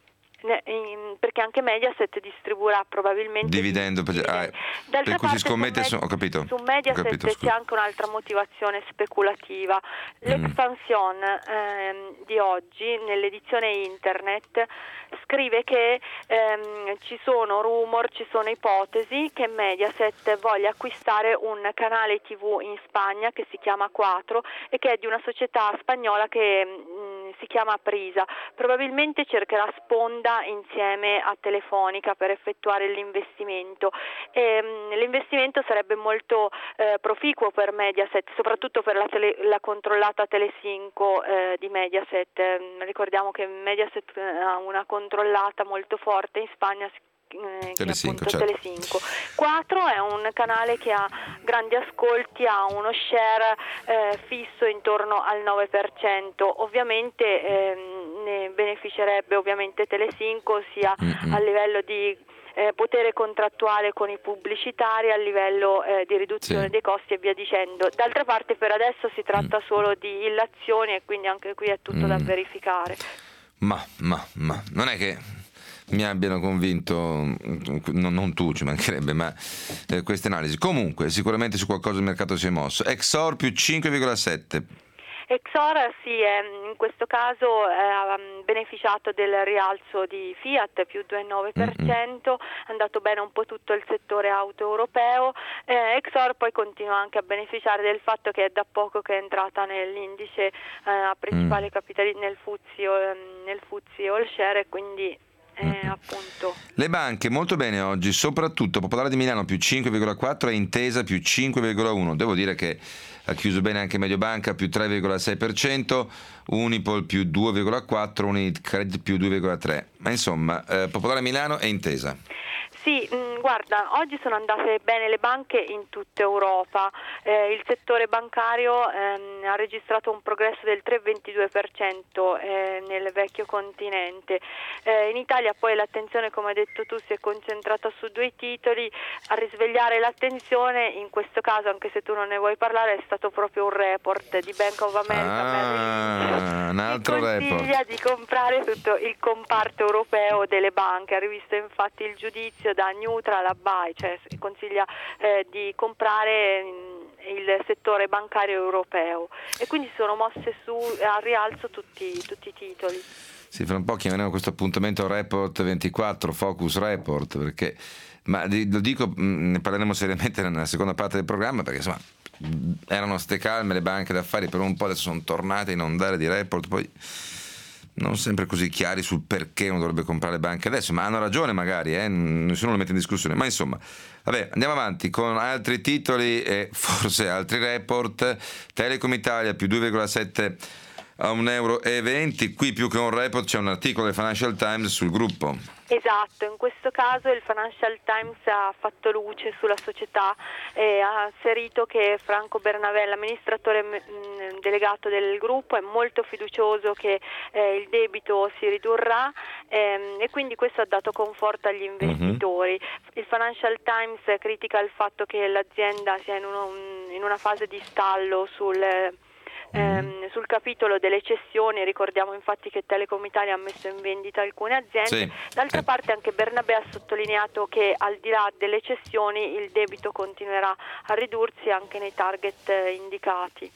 Perché anche Mediaset distribuirà probabilmente dividendo, per, ah, per cui si scommette su, Med- ho capito, su Mediaset ho capito, c'è anche un'altra motivazione speculativa. L'expansion mm. ehm, di oggi nell'edizione internet scrive che ehm, ci sono rumor, ci sono ipotesi che Mediaset voglia acquistare un canale tivù in Spagna che si chiama quattro e che è di una società spagnola che mh, si chiama Prisa. Probabilmente cercherà sponda insieme a Telefonica per effettuare l'investimento. E, mh, l'investimento sarebbe molto eh, proficuo per Mediaset, soprattutto per la, tele, la controllata Telecinco eh, di Mediaset. Eh, ricordiamo che Mediaset ha una controllata molto forte in Spagna, eh, Telecinco, che è appunto certo. Telecinco. quattro è un canale che ha grandi ascolti, ha uno share eh, fisso intorno al nove per cento. Ovviamente eh, ne beneficerebbe ovviamente Telecinco sia mm-hmm. a livello di eh, potere contrattuale con i pubblicitari, a livello eh, di riduzione sì. dei costi e via dicendo. D'altra parte per adesso si tratta mm. solo di illazioni e quindi anche qui è tutto mm. da verificare. Ma, ma, ma non è che mi abbiano convinto, non, non tu, ci mancherebbe, ma eh, queste analisi. Comunque, sicuramente su qualcosa il mercato si è mosso. Exor più cinque virgola sette. Exor sì, in questo caso ha beneficiato del rialzo di Fiat più due virgola nove per cento, è andato bene un po' tutto il settore auto europeo. eh, Exor poi continua anche a beneficiare del fatto che è da poco che è entrata nell'indice eh, a principale mm. capitali nel F T S E, eh, nel F T S E All Share, e quindi Eh, appunto. Le banche molto bene oggi, soprattutto Popolare di Milano più cinque virgola quattro e Intesa più cinque virgola uno. Devo dire che ha chiuso bene anche Mediobanca più tre virgola sei per cento, Unipol più due virgola quattro, Unicredit più due virgola tre. Ma insomma, eh, Popolare Milano e Intesa. Sì, mh, guarda, oggi sono andate bene le banche in tutta Europa. Eh, il settore bancario ehm, ha registrato un progresso del tre virgola ventidue per cento eh, nel vecchio continente. Eh, in Italia poi l'attenzione, come hai detto tu, si è concentrata su due titoli. A risvegliare l'attenzione, in questo caso, anche se tu non ne vuoi parlare, è stato proprio un report di Bank of America. Ah, un altro report. Consiglia di comprare tutto il comparto europeo delle banche. Ha rivisto infatti il giudizio da neutral a buy, cioè consiglia eh, di comprare il settore bancario europeo, e quindi sono mosse su al rialzo tutti, tutti i titoli. Sì, fra un po' chiameremo questo appuntamento Report ventiquattro, Focus Report, perché, ma lo dico, ne parleremo seriamente nella seconda parte del programma, perché insomma erano ste calme le banche d'affari per un po', adesso sono tornate a inondare di report, poi non sempre così chiari sul perché uno dovrebbe comprare banche adesso, ma hanno ragione magari, eh? Nessuno lo mette in discussione, ma insomma, vabbè, andiamo avanti con altri titoli e forse altri report. Telecom Italia più due virgola sette a un euro e venti, qui più che un report c'è un articolo del Financial Times sul gruppo. Esatto, in questo caso il Financial Times ha fatto luce sulla società e ha asserito che Franco Bernabé, l'amministratore mh, delegato del gruppo, è molto fiducioso che eh, il debito si ridurrà ehm, e quindi questo ha dato conforto agli investitori. Uh-huh. Il Financial Times critica il fatto che l'azienda sia in, uno, in una fase di stallo sul Ehm, sul capitolo delle cessioni. Ricordiamo infatti che Telecom Italia ha messo in vendita alcune aziende. Sì. D'altra eh. parte anche Bernabé ha sottolineato che al di là delle cessioni il debito continuerà a ridursi anche nei target indicati.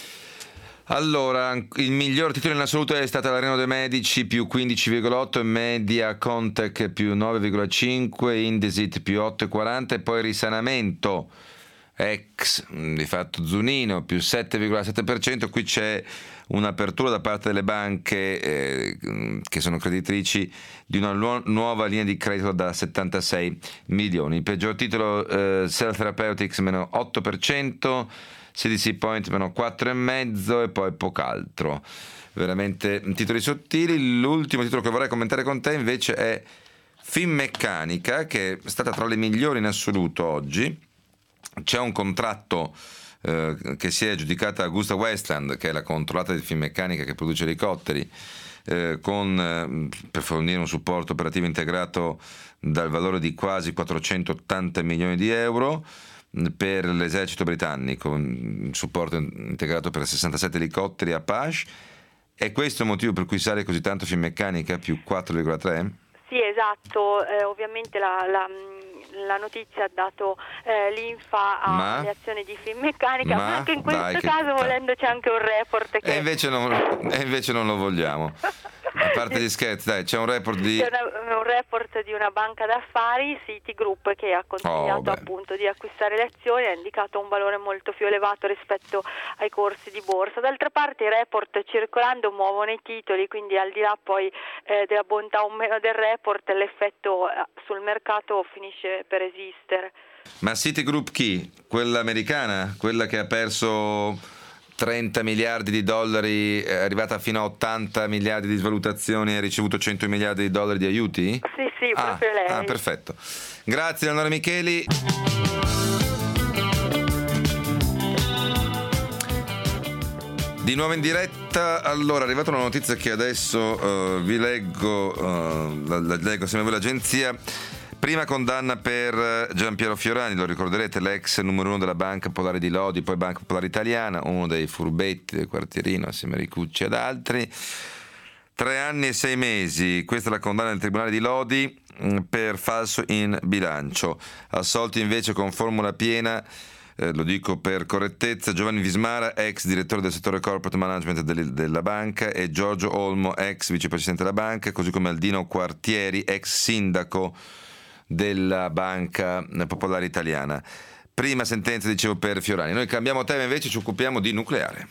Allora, il miglior titolo in assoluto è stata l'Arena dei Medici più quindici virgola otto, Media Contec più nove virgola cinque, Indesit più otto virgola quaranta e poi Risanamento ex di fatto Zunino più sette virgola sette per cento. Qui c'è un'apertura da parte delle banche eh, che sono creditrici di una lu- nuova linea di credito da settantasei milioni. Il peggior titolo eh, Cell Therapeutics meno otto per cento, C D C Point meno quattro virgola cinque e poi poco altro, veramente titoli sottili. L'ultimo titolo che vorrei commentare con te invece è Finmeccanica, che è stata tra le migliori in assoluto oggi. C'è un contratto eh, che si è aggiudicata Augusta Westland, che è la controllata di Finmeccanica che produce elicotteri, eh, con, eh, per fornire un supporto operativo integrato dal valore di quasi quattrocentottanta milioni di euro per l'esercito britannico, un supporto integrato per sessantasette elicotteri Apache. È questo il motivo per cui sale così tanto Finmeccanica, più quattro virgola tre? Sì, esatto, eh, ovviamente la, la, la notizia ha dato eh, linfa alle azioni di Finmeccanica, ma, ma anche in questo dai, caso che... volendo c'è anche un report che... E invece non, e invece non lo vogliamo. A parte gli scherzi, dai, c'è un report di... C'è una, un report di una banca d'affari, Citigroup, che ha consigliato oh, appunto di acquistare le azioni, ha indicato un valore molto più elevato rispetto ai corsi di borsa. D'altra parte i report circolando muovono i titoli, quindi al di là poi eh, della bontà o meno del report, l'effetto sul mercato finisce per esistere. Ma Citigroup chi? Quella americana? Quella che ha perso trenta miliardi di dollari, è arrivata fino a ottanta miliardi di svalutazioni e ha ricevuto cento miliardi di dollari di aiuti? Sì, sì, ah, proprio lei. Ah, perfetto. Grazie Eleonora Micheli. Di nuovo in diretta. Allora, è arrivata una notizia che adesso uh, vi leggo, uh, la, la leggo assieme a voi l'agenzia. Prima condanna per Giampiero Fiorani, lo ricorderete, l'ex numero uno della Banca Popolare di Lodi, poi Banca Popolare Italiana, uno dei furbetti del quartierino assieme a Ricucci ed altri. Tre anni e sei mesi, questa è la condanna del Tribunale di Lodi per falso in bilancio. Assolti invece con formula piena, eh, lo dico per correttezza, Giovanni Vismara, ex direttore del settore corporate management del, della banca, e Giorgio Olmo, ex vicepresidente della banca, così come Aldino Quartieri, ex sindaco della Banca Popolare Italiana. Prima sentenza, dicevo, per Fiorani. Noi cambiamo tema, invece ci occupiamo di nucleare.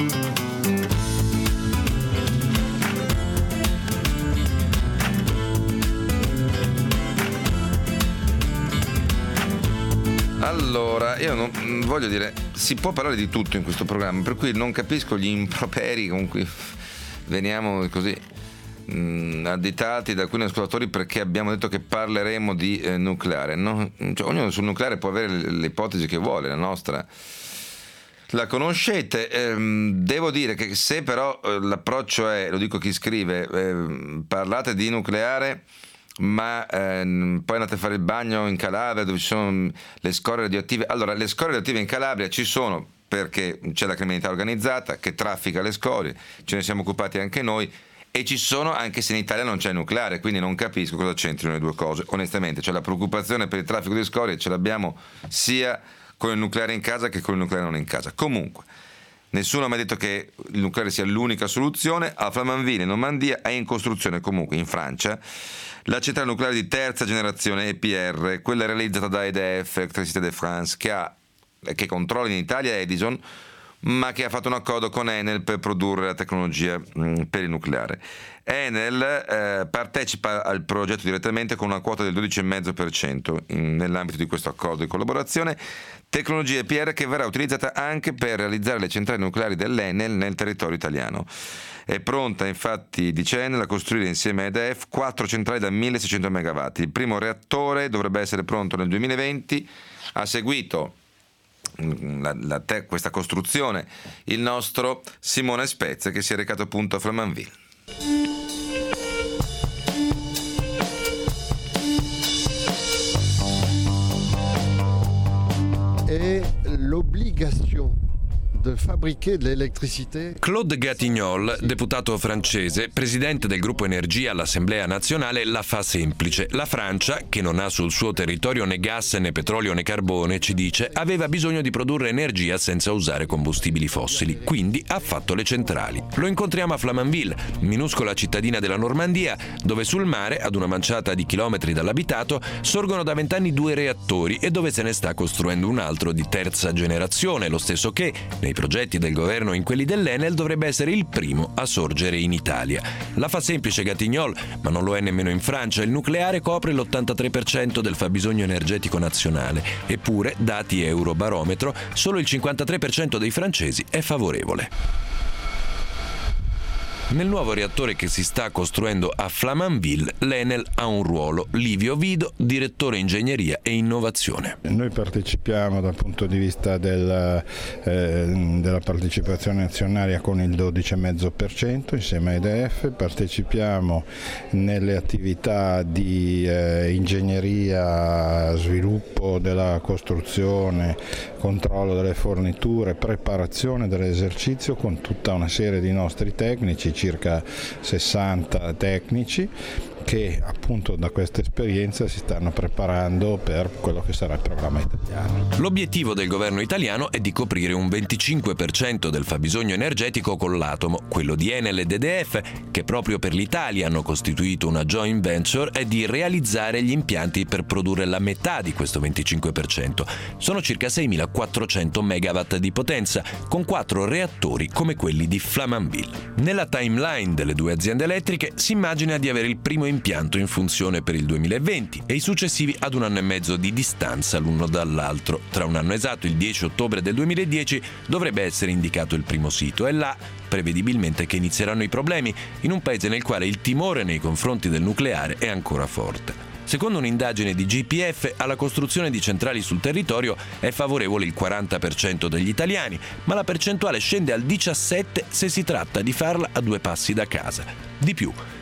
Allora, io non voglio dire, si può parlare di tutto in questo programma, per cui non capisco gli improperi con cui veniamo così mh, additati da alcuni ascoltatori perché abbiamo detto che parleremo di eh, nucleare, no? Cioè, ognuno sul nucleare può avere l'ipotesi che vuole, la nostra la conoscete. Ehm, devo dire che se però eh, l'approccio è, lo dico a chi scrive, eh, parlate di nucleare ma ehm, poi andate a fare il bagno in Calabria dove ci sono le scorie radioattive. Allora, le scorie radioattive in Calabria ci sono perché c'è la criminalità organizzata che traffica le scorie, ce ne siamo occupati anche noi, e ci sono anche se in Italia non c'è il nucleare, quindi non capisco cosa c'entrino le due cose, onestamente. Cioè, la preoccupazione per il traffico di scorie ce l'abbiamo sia con il nucleare in casa che con il nucleare non in casa. Comunque, nessuno mi ha detto che il nucleare sia l'unica soluzione. A Flamanville, in Normandia, è in costruzione comunque in Francia la centrale nucleare di terza generazione E P R, quella realizzata da E D F, Electricité de France, che, ha, che controlla in Italia Edison, ma che ha fatto un accordo con Enel per produrre la tecnologia mh, per il nucleare. Enel eh, partecipa al progetto direttamente con una quota del dodici virgola cinque per cento in, nell'ambito di questo accordo di collaborazione, tecnologia E P R che verrà utilizzata anche per realizzare le centrali nucleari dell'Enel nel territorio italiano. È pronta, infatti, dice Enel, a costruire insieme a E D F quattro centrali da milleseicento megawatt. Il primo reattore dovrebbe essere pronto nel duemilaventi. Ha seguito La, la te, questa costruzione il nostro Simone Spezia, che si è recato appunto a Flamanville. E l'obligation de fabriquer de l'électricité. Claude Gatignol, deputato francese, presidente del gruppo Energia all'Assemblea nazionale, la fa semplice. La Francia, che non ha sul suo territorio né gas né petrolio né carbone, ci dice, aveva bisogno di produrre energia senza usare combustibili fossili, quindi ha fatto le centrali. Lo incontriamo a Flamanville, minuscola cittadina della Normandia, dove sul mare, ad una manciata di chilometri dall'abitato, sorgono da vent'anni due reattori e dove se ne sta costruendo un altro di terza generazione, lo stesso che, nei progetti del governo e in quelli dell'Enel, dovrebbe essere il primo a sorgere in Italia. La fa semplice Gatignol, ma non lo è nemmeno in Francia. Il nucleare copre l'ottantatré per cento del fabbisogno energetico nazionale, eppure, dati Eurobarometro, solo il cinquantatré per cento dei francesi è favorevole. Nel nuovo reattore che si sta costruendo a Flamanville, l'Enel ha un ruolo. Livio Vido, direttore ingegneria e innovazione. Noi partecipiamo dal punto di vista del, eh, della partecipazione azionaria con il dodici virgola cinque per cento insieme a E D F, partecipiamo nelle attività di eh, ingegneria, sviluppo della costruzione, controllo delle forniture, preparazione dell'esercizio con tutta una serie di nostri tecnici, circa sessanta tecnici, che appunto da questa esperienza si stanno preparando per quello che sarà il programma italiano. L'obiettivo del governo italiano è di coprire un venticinque per cento del fabbisogno energetico con l'atomo. Quello di Enel ed E D F, che proprio per l'Italia hanno costituito una joint venture, è di realizzare gli impianti per produrre la metà di questo venticinque per cento. Sono circa seimilaquattrocento megawatt di potenza, con quattro reattori come quelli di Flamanville. Nella timeline delle due aziende elettriche si immagina di avere il primo impianto in funzione per il duemilaventi e i successivi ad un anno e mezzo di distanza l'uno dall'altro. Tra un anno esatto, il dieci ottobre del duemiladieci, dovrebbe essere indicato il primo sito. È là, prevedibilmente, che inizieranno i problemi, in un paese nel quale il timore nei confronti del nucleare è ancora forte. Secondo un'indagine di G P F, alla costruzione di centrali sul territorio è favorevole il quaranta per cento degli italiani, ma la percentuale scende al diciassette per cento se si tratta di farla a due passi da casa. Di più,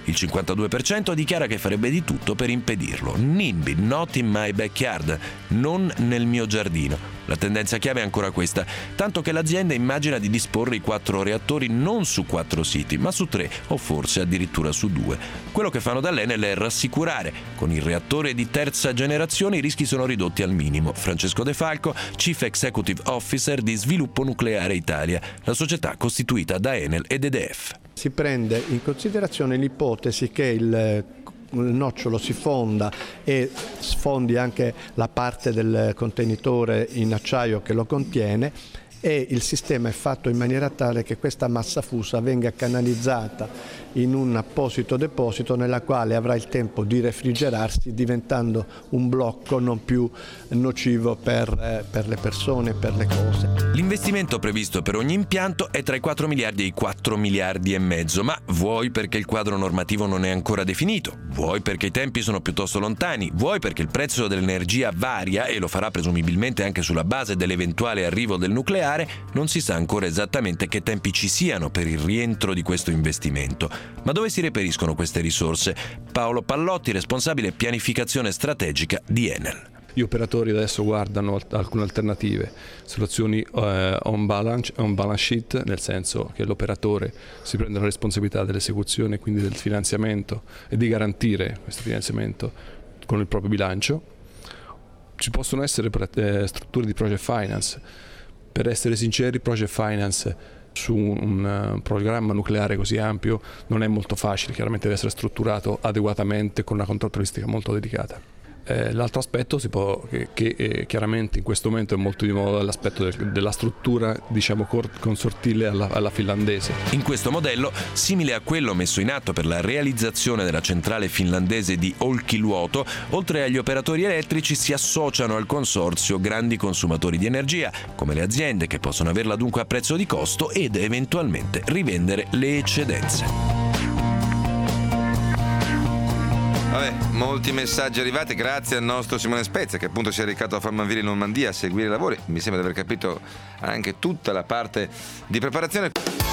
Il cinquantadue per cento dichiara che farebbe di tutto per impedirlo. NIMBY, not in my backyard, non nel mio giardino. La tendenza chiave è ancora questa, tanto che l'azienda immagina di disporre i quattro reattori non su quattro siti, ma su tre o forse addirittura su due. Quello che fanno dall'Enel è rassicurare. Con il reattore di terza generazione i rischi sono ridotti al minimo. Francesco De Falco, Chief Executive Officer di Sviluppo Nucleare Italia, la società costituita da Enel ed E D F. Si prende in considerazione l'ipotesi che il il nocciolo si fonda e sfondi anche la parte del contenitore in acciaio che lo contiene, e il sistema è fatto in maniera tale che questa massa fusa venga canalizzata in un apposito deposito nella quale avrà il tempo di refrigerarsi, diventando un blocco non più nocivo per, eh, per le persone e per le cose. L'investimento previsto per ogni impianto è tra i quattro miliardi e i quattro miliardi e mezzo, ma vuoi perché il quadro normativo non è ancora definito, vuoi perché i tempi sono piuttosto lontani, vuoi perché il prezzo dell'energia varia e lo farà presumibilmente anche sulla base dell'eventuale arrivo del nucleare, non si sa ancora esattamente che tempi ci siano per il rientro di questo investimento. Ma dove si reperiscono queste risorse? Paolo Pallotti, responsabile pianificazione strategica di Enel. Gli operatori adesso guardano alcune alternative, soluzioni eh, on, balance, on balance sheet, nel senso che l'operatore si prende la responsabilità dell'esecuzione e quindi del finanziamento e di garantire questo finanziamento con il proprio bilancio. Ci possono essere eh, strutture di project finance. Per essere sinceri, project finance su un uh, programma nucleare così ampio non è molto facile, chiaramente deve essere strutturato adeguatamente con una contrattualistica molto dedicata. Eh, l'altro aspetto si può, che, che eh, chiaramente in questo momento è molto di moda, è l'aspetto del, della struttura, diciamo, consortile alla, alla finlandese. In questo modello, simile a quello messo in atto per la realizzazione della centrale finlandese di Olkiluoto, oltre agli operatori elettrici si associano al consorzio grandi consumatori di energia, come le aziende, che possono averla dunque a prezzo di costo ed eventualmente rivendere le eccedenze. Vabbè, molti messaggi arrivati, grazie al nostro Simone Spezia, che appunto si è recato a Farmanville in Normandia a seguire i lavori. Mi sembra di aver capito anche tutta la parte di preparazione.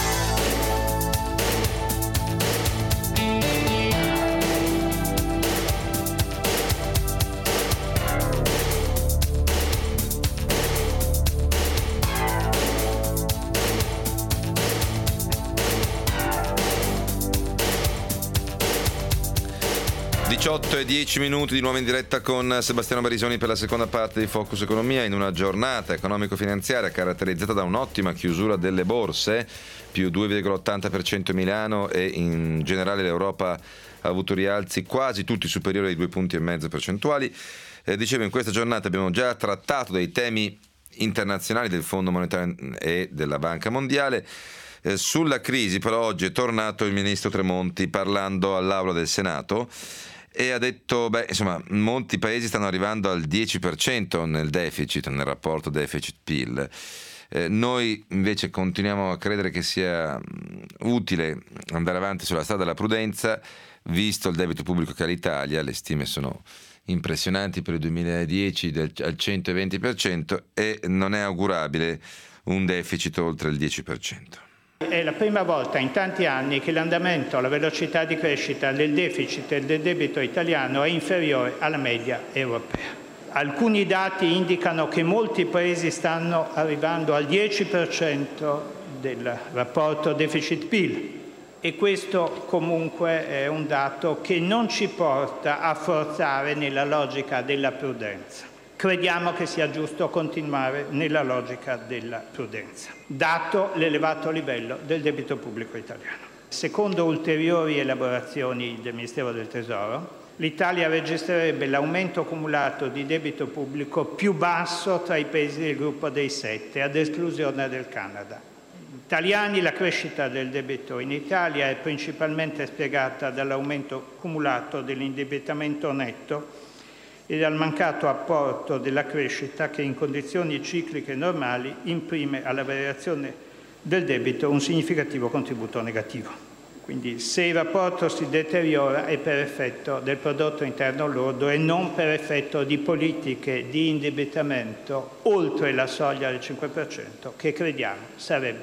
diciotto e dieci minuti di nuovo in diretta con Sebastiano Barisoni per la seconda parte di Focus Economia, in una giornata economico-finanziaria caratterizzata da un'ottima chiusura delle borse, più due virgola ottanta per cento Milano, e in generale l'Europa ha avuto rialzi quasi tutti superiori ai due punti e mezzo percentuali. Eh, dicevo, in questa giornata abbiamo già trattato dei temi internazionali del Fondo Monetario e della Banca Mondiale. Eh, sulla crisi però oggi è tornato il ministro Tremonti parlando all'Aula del Senato e ha detto, beh, insomma, molti paesi stanno arrivando al dieci per cento nel deficit, nel rapporto deficit-P I L. Eh, noi invece continuiamo a credere che sia utile andare avanti sulla strada della prudenza, visto il debito pubblico che ha l'Italia. Le stime sono impressionanti per il duemiladieci del, al centoventi per cento, e non è augurabile un deficit oltre il dieci per cento. È la prima volta in tanti anni che l'andamento, la velocità di crescita del deficit e del debito italiano è inferiore alla media europea. Alcuni dati indicano che molti paesi stanno arrivando al dieci per cento del rapporto deficit-P I L, e questo comunque è un dato che non ci porta a forzare nella logica della prudenza. Crediamo che sia giusto continuare nella logica della prudenza, dato l'elevato livello del debito pubblico italiano. Secondo ulteriori elaborazioni del Ministero del Tesoro, l'Italia registrerebbe l'aumento cumulato di debito pubblico più basso tra i paesi del gruppo dei sette, ad esclusione del Canada. Italiani, la crescita del debito in Italia è principalmente spiegata dall'aumento cumulato dell'indebitamento netto e dal mancato apporto della crescita che in condizioni cicliche normali imprime alla variazione del debito un significativo contributo negativo. Quindi se il rapporto si deteriora è per effetto del prodotto interno lordo e non per effetto di politiche di indebitamento oltre la soglia del cinque per cento, che crediamo sarebbe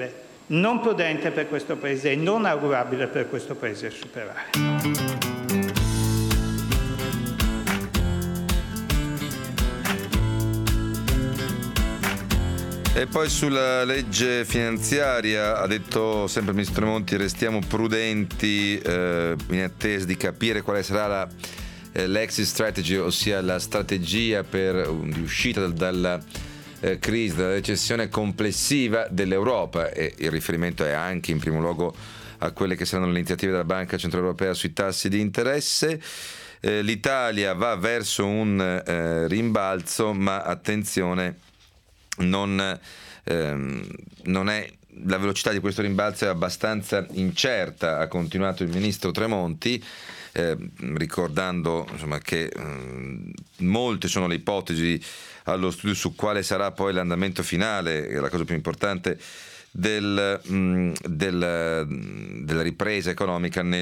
non prudente per questo Paese e non augurabile per questo Paese superare. E poi sulla legge finanziaria ha detto sempre il ministro Tremonti: restiamo prudenti eh, in attesa di capire quale sarà la, eh, l'exit strategy, ossia la strategia per di uscita dal, dalla eh, crisi, dalla recessione complessiva dell'Europa, e il riferimento è anche in primo luogo a quelle che saranno le iniziative della Banca Centrale Europea sui tassi di interesse. Eh, L'Italia va verso un eh, rimbalzo, ma attenzione, Non, ehm, non è, la velocità di questo rimbalzo è abbastanza incerta, ha continuato il ministro Tremonti, eh, ricordando insomma, che eh, molte sono le ipotesi allo studio su quale sarà poi l'andamento finale, la cosa più importante del, mh, del, della ripresa economica nel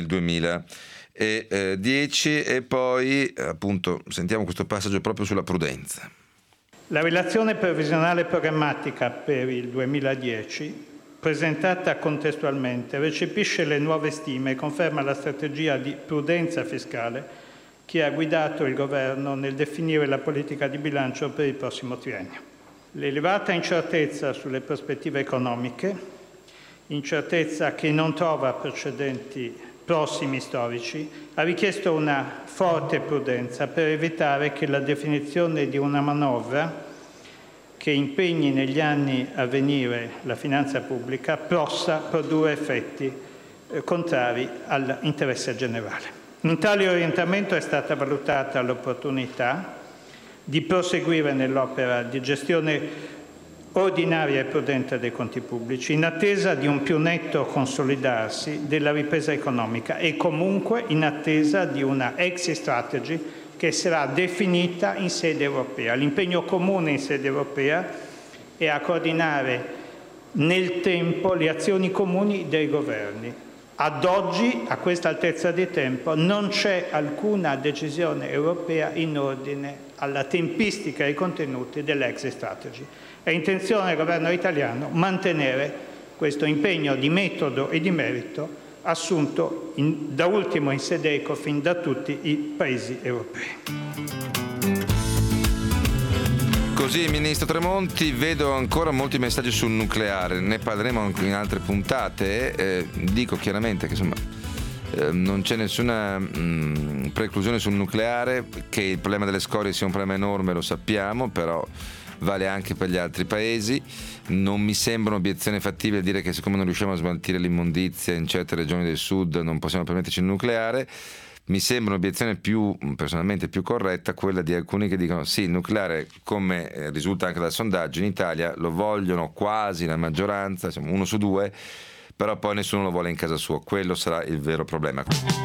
duemiladieci. E poi appunto sentiamo questo passaggio proprio sulla prudenza. La relazione previsionale programmatica per il duemiladieci, presentata contestualmente, recepisce le nuove stime e conferma la strategia di prudenza fiscale che ha guidato il Governo nel definire la politica di bilancio per il prossimo triennio. L'elevata incertezza sulle prospettive economiche, incertezza che non trova precedenti prossimi storici, ha richiesto una forte prudenza per evitare che la definizione di una manovra che impegni negli anni a venire la finanza pubblica possa produrre effetti eh, contrari all'interesse generale. In tale orientamento è stata valutata l'opportunità di proseguire nell'opera di gestione ordinaria e prudente dei conti pubblici, in attesa di un più netto consolidarsi della ripresa economica e comunque in attesa di una exit strategy che sarà definita in sede europea. L'impegno comune in sede europea è a coordinare nel tempo le azioni comuni dei governi. Ad oggi, a questa altezza di tempo, non c'è alcuna decisione europea in ordine alla tempistica e ai contenuti dell'exit strategy. È intenzione del governo italiano mantenere questo impegno di metodo e di merito assunto in, da ultimo in sede Ecofin da tutti i paesi europei. Così il ministro Tremonti. Vedo ancora molti messaggi sul nucleare, ne parleremo anche in altre puntate. Eh, dico chiaramente che insomma eh, non c'è nessuna mh, preclusione sul nucleare, che il problema delle scorie sia un problema enorme lo sappiamo, però vale anche per gli altri paesi. Non mi sembra un'obiezione fattibile dire che siccome non riusciamo a smaltire l'immondizia in certe regioni del sud non possiamo permetterci il nucleare. Mi sembra un'obiezione più, personalmente più corretta, quella di alcuni che dicono sì, il nucleare, come risulta anche dal sondaggio, in Italia lo vogliono quasi la maggioranza, insomma uno su due, però poi nessuno lo vuole in casa sua. Quello sarà il vero problema.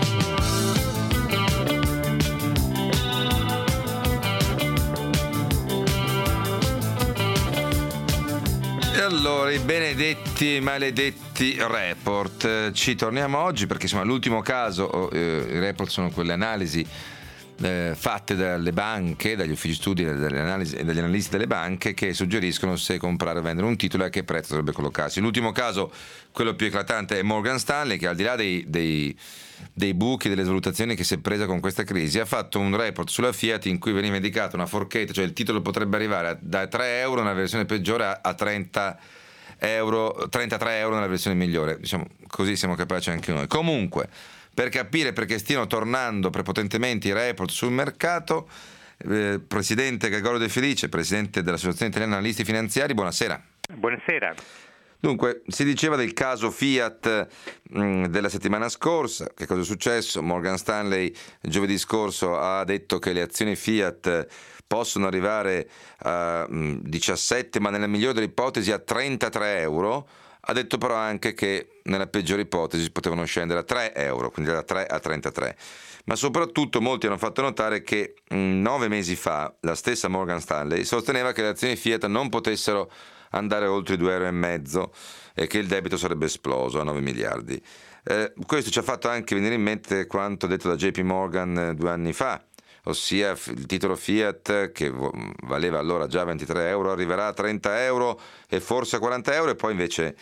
E allora, i benedetti, maledetti report. Ci torniamo oggi perché insomma l'ultimo caso, eh, i report sono quelle analisi eh, fatte dalle banche, dagli uffici studi e dagli analisti delle banche, che suggeriscono se comprare o vendere un titolo e a che prezzo dovrebbe collocarsi. L'ultimo caso, quello più eclatante, è Morgan Stanley, che al di là dei, dei, dei buchi, delle svalutazioni che si è presa con questa crisi, ha fatto un report sulla Fiat in cui veniva indicata una forchetta, cioè il titolo potrebbe arrivare da tre euro nella versione peggiore a trenta euro, trentatré euro nella versione migliore. Diciamo, così siamo capaci anche noi. Comunque, per capire perché stiano tornando prepotentemente i report sul mercato, eh, presidente Gregorio De Felice, presidente dell'Associazione Italiana Analisti Finanziari, buonasera. Buonasera. Dunque, si diceva del caso Fiat mh, della settimana scorsa. Che cosa è successo? Morgan Stanley giovedì scorso ha detto che le azioni Fiat possono arrivare a mh, diciassette, ma nella migliore delle ipotesi a trentatré euro. Ha detto però anche che nella peggiore ipotesi potevano scendere a tre euro, quindi da tre a trentatré. Ma soprattutto molti hanno fatto notare che mh, nove mesi fa la stessa Morgan Stanley sosteneva che le azioni Fiat non potessero andare oltre i due euro e mezzo e che il debito sarebbe esploso a nove miliardi. Eh, questo ci ha fatto anche venire in mente quanto detto da J P Morgan eh, due anni fa, ossia il titolo Fiat che valeva allora già ventitré euro arriverà a trenta euro e forse a quaranta euro, e poi invece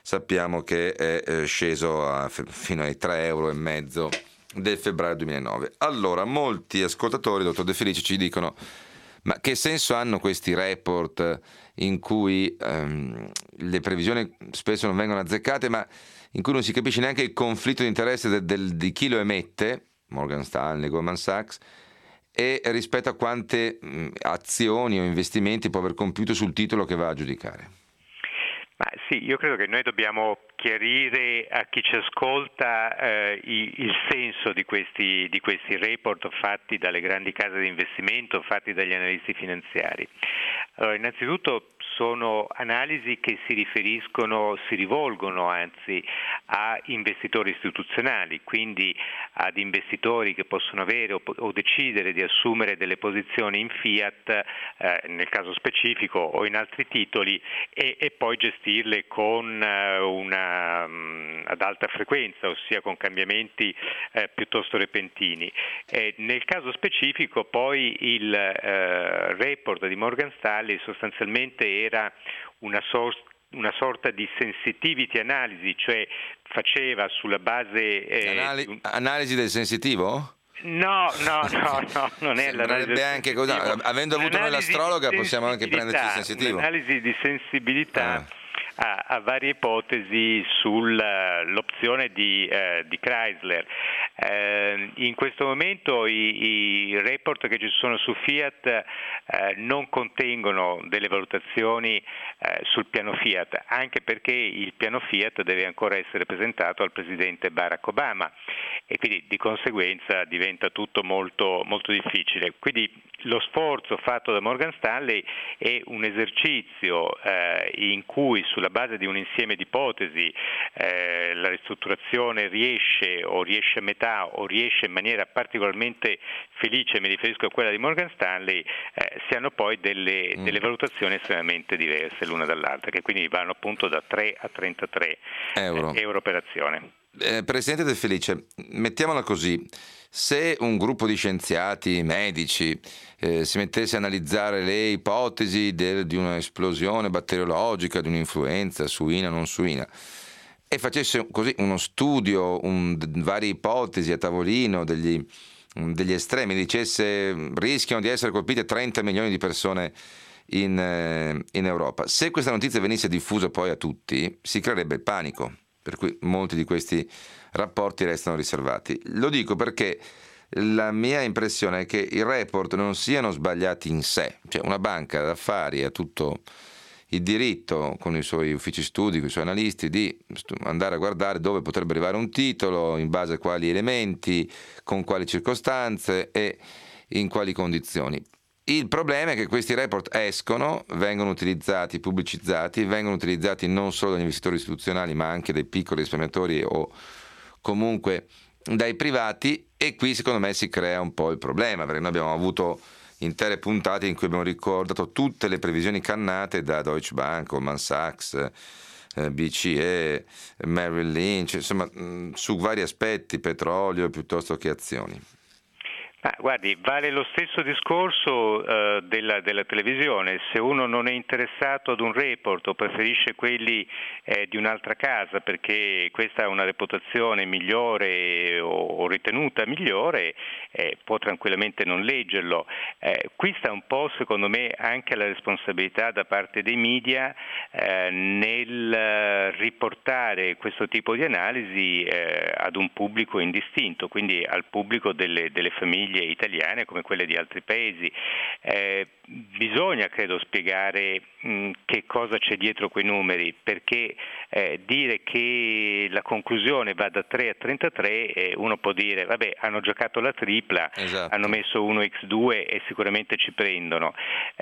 sappiamo che è eh, sceso a, fino ai tre euro e mezzo del febbraio duemilanove. Allora, molti ascoltatori, dottor De Felice, ci dicono: ma che senso hanno questi report in cui ehm, le previsioni spesso non vengono azzeccate, ma in cui non si capisce neanche il conflitto di interesse del, del, di chi lo emette, Morgan Stanley, Goldman Sachs, e rispetto a quante mh, azioni o investimenti può aver compiuto sul titolo che va a giudicare? Ma sì, io credo che noi dobbiamo chiarire a chi ci ascolta eh, il senso di questi, di questi report fatti dalle grandi case di investimento, fatti dagli analisti finanziari. Allora, innanzitutto sono analisi che si riferiscono, si rivolgono anzi a investitori istituzionali, quindi ad investitori che possono avere o, o decidere di assumere delle posizioni in Fiat, eh, nel caso specifico, o in altri titoli, e, e poi gestirle con eh, una mh, ad alta frequenza, ossia con cambiamenti eh, piuttosto repentini. Eh, nel caso specifico poi il eh, report di Morgan Stanley sostanzialmente era una sorta una sorta di sensitivity analisi, cioè faceva sulla base eh, Anali- un... analisi del sensitivo? No, no, no, no, non è l'analisi del anche così, avendo avuto noi l'astrologa possiamo anche prenderci il sensitivo. Un'analisi di sensibilità ah. a, a varie ipotesi sull'opzione di, eh, di Chrysler. Eh, in questo momento i, i report che ci sono su Fiat eh, non contengono delle valutazioni eh, sul piano Fiat, anche perché il piano Fiat deve ancora essere presentato al presidente Barack Obama e quindi di conseguenza diventa tutto molto, molto difficile. Quindi lo sforzo fatto da Morgan Stanley è un esercizio eh, in cui sulla base di un insieme di ipotesi eh, la ristrutturazione riesce o riesce a metà o riesce in maniera particolarmente felice, mi riferisco a quella di Morgan Stanley, eh, si hanno poi delle, mm. delle valutazioni estremamente diverse l'una dall'altra, che quindi vanno appunto da tre a trentatré euro, eh, euro per azione. Eh, Presidente De Felice, mettiamola così: se un gruppo di scienziati, medici, eh, si mettesse a analizzare le ipotesi del, di un'esplosione batteriologica, di un'influenza suina o non suina, e facesse così uno studio, un, varie ipotesi a tavolino degli, degli estremi, dicesse rischiano di essere colpite trenta milioni di persone in, eh, in Europa, se questa notizia venisse diffusa poi a tutti, si creerebbe il panico, per cui molti di questi rapporti restano riservati. Lo dico perché la mia impressione è che i report non siano sbagliati in sé, cioè una banca d'affari ha tutto il diritto, con i suoi uffici studi, con i suoi analisti, di andare a guardare dove potrebbe arrivare un titolo, in base a quali elementi, con quali circostanze e in quali condizioni. Il problema è che questi report escono, vengono utilizzati, pubblicizzati, vengono utilizzati non solo dagli investitori istituzionali ma anche dai piccoli risparmiatori o comunque dai privati, e qui secondo me si crea un po' il problema, perché noi abbiamo avuto intere puntate in cui abbiamo ricordato tutte le previsioni cannate da Deutsche Bank, Goldman Sachs, eh, B C E, Merrill Lynch, insomma mh, su vari aspetti, petrolio piuttosto che azioni. Ah, guardi, vale lo stesso discorso eh, della, della televisione. Se uno non è interessato ad un report o preferisce quelli eh, di un'altra casa perché questa ha una reputazione migliore o, o ritenuta migliore, eh, può tranquillamente non leggerlo. Eh, qui sta un po', secondo me, anche la responsabilità da parte dei media eh, nel riportare questo tipo di analisi eh, ad un pubblico indistinto, quindi al pubblico delle, delle famiglie italiane come quelle di altri paesi. Eh, bisogna, credo, spiegare mh, che cosa c'è dietro quei numeri, perché eh, dire che la conclusione va da tre a trentatré, eh, uno può dire vabbè, hanno giocato la tripla, esatto, hanno messo uno per due e sicuramente ci prendono.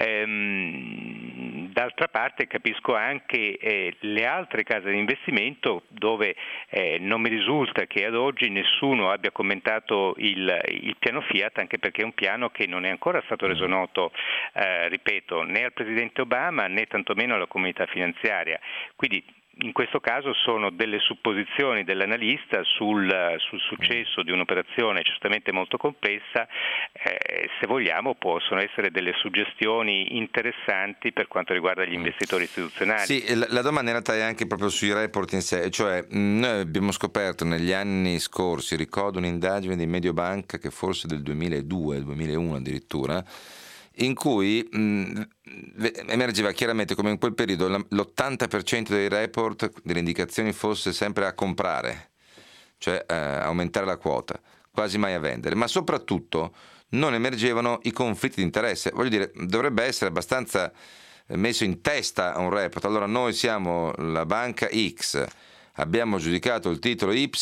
Ehm, d'altra parte capisco anche eh, le altre case di investimento dove eh, non mi risulta che ad oggi nessuno abbia commentato il, il piano Fiat, anche perché è un piano che non è ancora stato reso noto, eh, ripeto, né al Presidente Obama né tantomeno alla comunità finanziaria. Quindi in questo caso sono delle supposizioni dell'analista sul, sul successo di un'operazione certamente molto complessa, eh, se vogliamo possono essere delle suggestioni interessanti per quanto riguarda gli investitori istituzionali. Sì, la, la domanda in realtà è anche proprio sui report in sé, cioè noi abbiamo scoperto negli anni scorsi, ricordo un'indagine di Mediobanca che forse del duemiladue, duemilauno addirittura, in cui mh, emergeva chiaramente come in quel periodo l'ottanta per cento dei report delle indicazioni fosse sempre a comprare, cioè eh, aumentare la quota, quasi mai a vendere, ma soprattutto non emergevano i conflitti di interesse. Voglio dire, dovrebbe essere abbastanza messo in testa a un report. Allora noi siamo la banca X, abbiamo giudicato il titolo Y,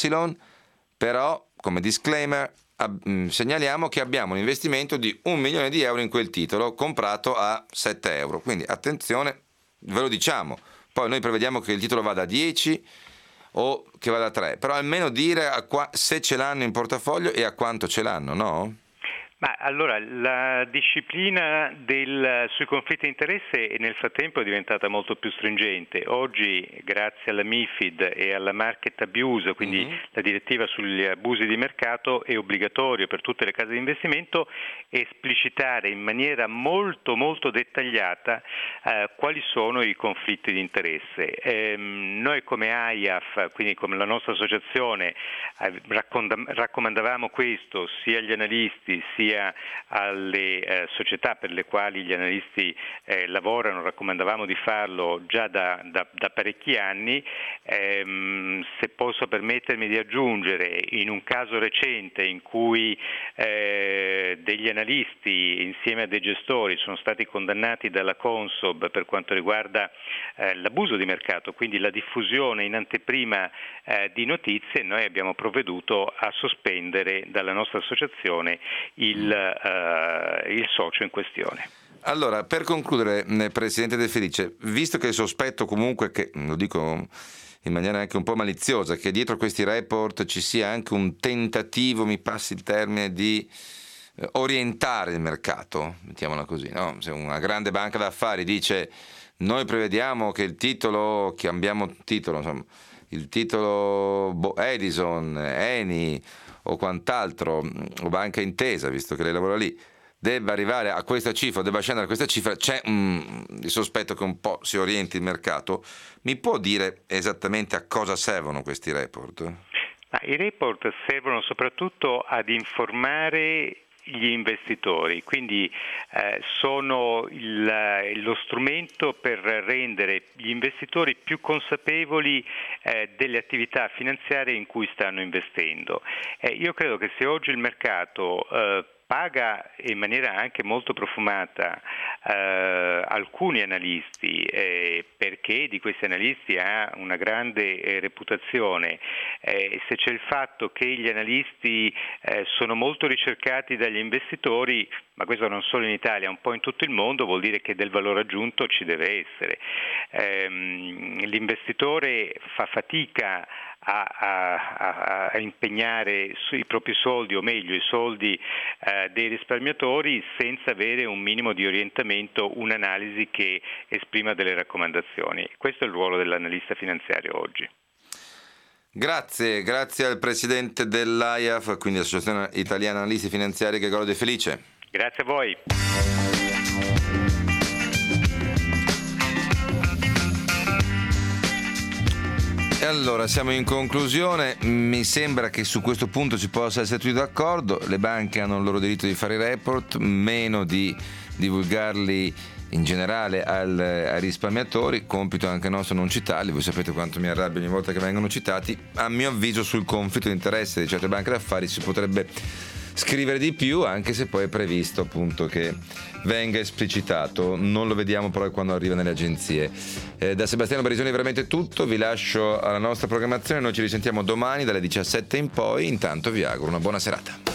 però come disclaimer segnaliamo che abbiamo un investimento di un milione di euro in quel titolo comprato a sette euro, quindi attenzione, ve lo diciamo, poi noi prevediamo che il titolo vada a dieci o che vada a tre, però almeno dire a qua, se ce l'hanno in portafoglio e a quanto ce l'hanno, no? Ma allora la disciplina del, sui conflitti di interesse nel frattempo è diventata molto più stringente. Oggi, grazie alla MiFID e alla Market Abuse, quindi mm-hmm. la direttiva sugli abusi di mercato, è obbligatorio per tutte le case di investimento esplicitare in maniera molto molto dettagliata eh, quali sono i conflitti di interesse. Ehm, noi come A I A F, quindi come la nostra associazione, eh, raccomandavamo questo sia agli analisti sia alle eh, società per le quali gli analisti eh, lavorano, raccomandavamo di farlo già da, da, da parecchi anni. Ehm, se posso permettermi di aggiungere, in un caso recente in cui eh, degli analisti insieme a dei gestori sono stati condannati dalla Consob per quanto riguarda eh, l'abuso di mercato, quindi la diffusione in anteprima eh, di notizie, noi abbiamo provveduto a sospendere dalla nostra associazione il Il, uh, il socio in questione. Allora, per concludere, Presidente De Felice, visto che sospetto comunque che, lo dico in maniera anche un po' maliziosa, che dietro questi report ci sia anche un tentativo, mi passi il termine, di orientare il mercato, mettiamola così, no? Se una grande banca d'affari dice noi prevediamo che il titolo, cambiamo titolo, insomma, il titolo Edison, Eni o quant'altro, o Banca Intesa, visto che lei lavora lì, debba arrivare a questa cifra, debba scendere a questa cifra, c'è un, il sospetto che un po' si orienti il mercato. Mi può dire esattamente a cosa servono questi report? Ma i report servono soprattutto ad informare gli investitori, quindi eh, sono il, lo strumento per rendere gli investitori più consapevoli eh, delle attività finanziarie in cui stanno investendo. Eh, io credo che se oggi il mercato eh, paga in maniera anche molto profumata eh, alcuni analisti, eh, perché di questi analisti ha una grande eh, reputazione, eh, se c'è il fatto che gli analisti eh, sono molto ricercati dagli investitori, ma questo non solo in Italia, un po' in tutto il mondo, vuol dire che del valore aggiunto ci deve essere. Ehm, l'investitore fa fatica a, a, a impegnare i propri soldi, o meglio i soldi eh, dei risparmiatori, senza avere un minimo di orientamento, un'analisi che esprima delle raccomandazioni. Questo è il ruolo dell'analista finanziario oggi. Grazie, grazie al Presidente dell'A I A F, quindi Associazione Italiana Analisti Finanziari, Gregorio De Felice. Grazie a voi. E allora siamo in conclusione, mi sembra che su questo punto ci possa essere tutti d'accordo, le banche hanno il loro diritto di fare i report, meno di divulgarli in generale al, ai risparmiatori, compito anche nostro non citarli, voi sapete quanto mi arrabbio ogni volta che vengono citati. A mio avviso sul conflitto di interesse di certe banche d'affari si potrebbe scrivere di più, anche se poi è previsto appunto che venga esplicitato, non lo vediamo però quando arriva nelle agenzie. Eh, da Sebastiano Barisoni è veramente tutto, vi lascio alla nostra programmazione, noi ci risentiamo domani dalle diciassette in poi, intanto vi auguro una buona serata.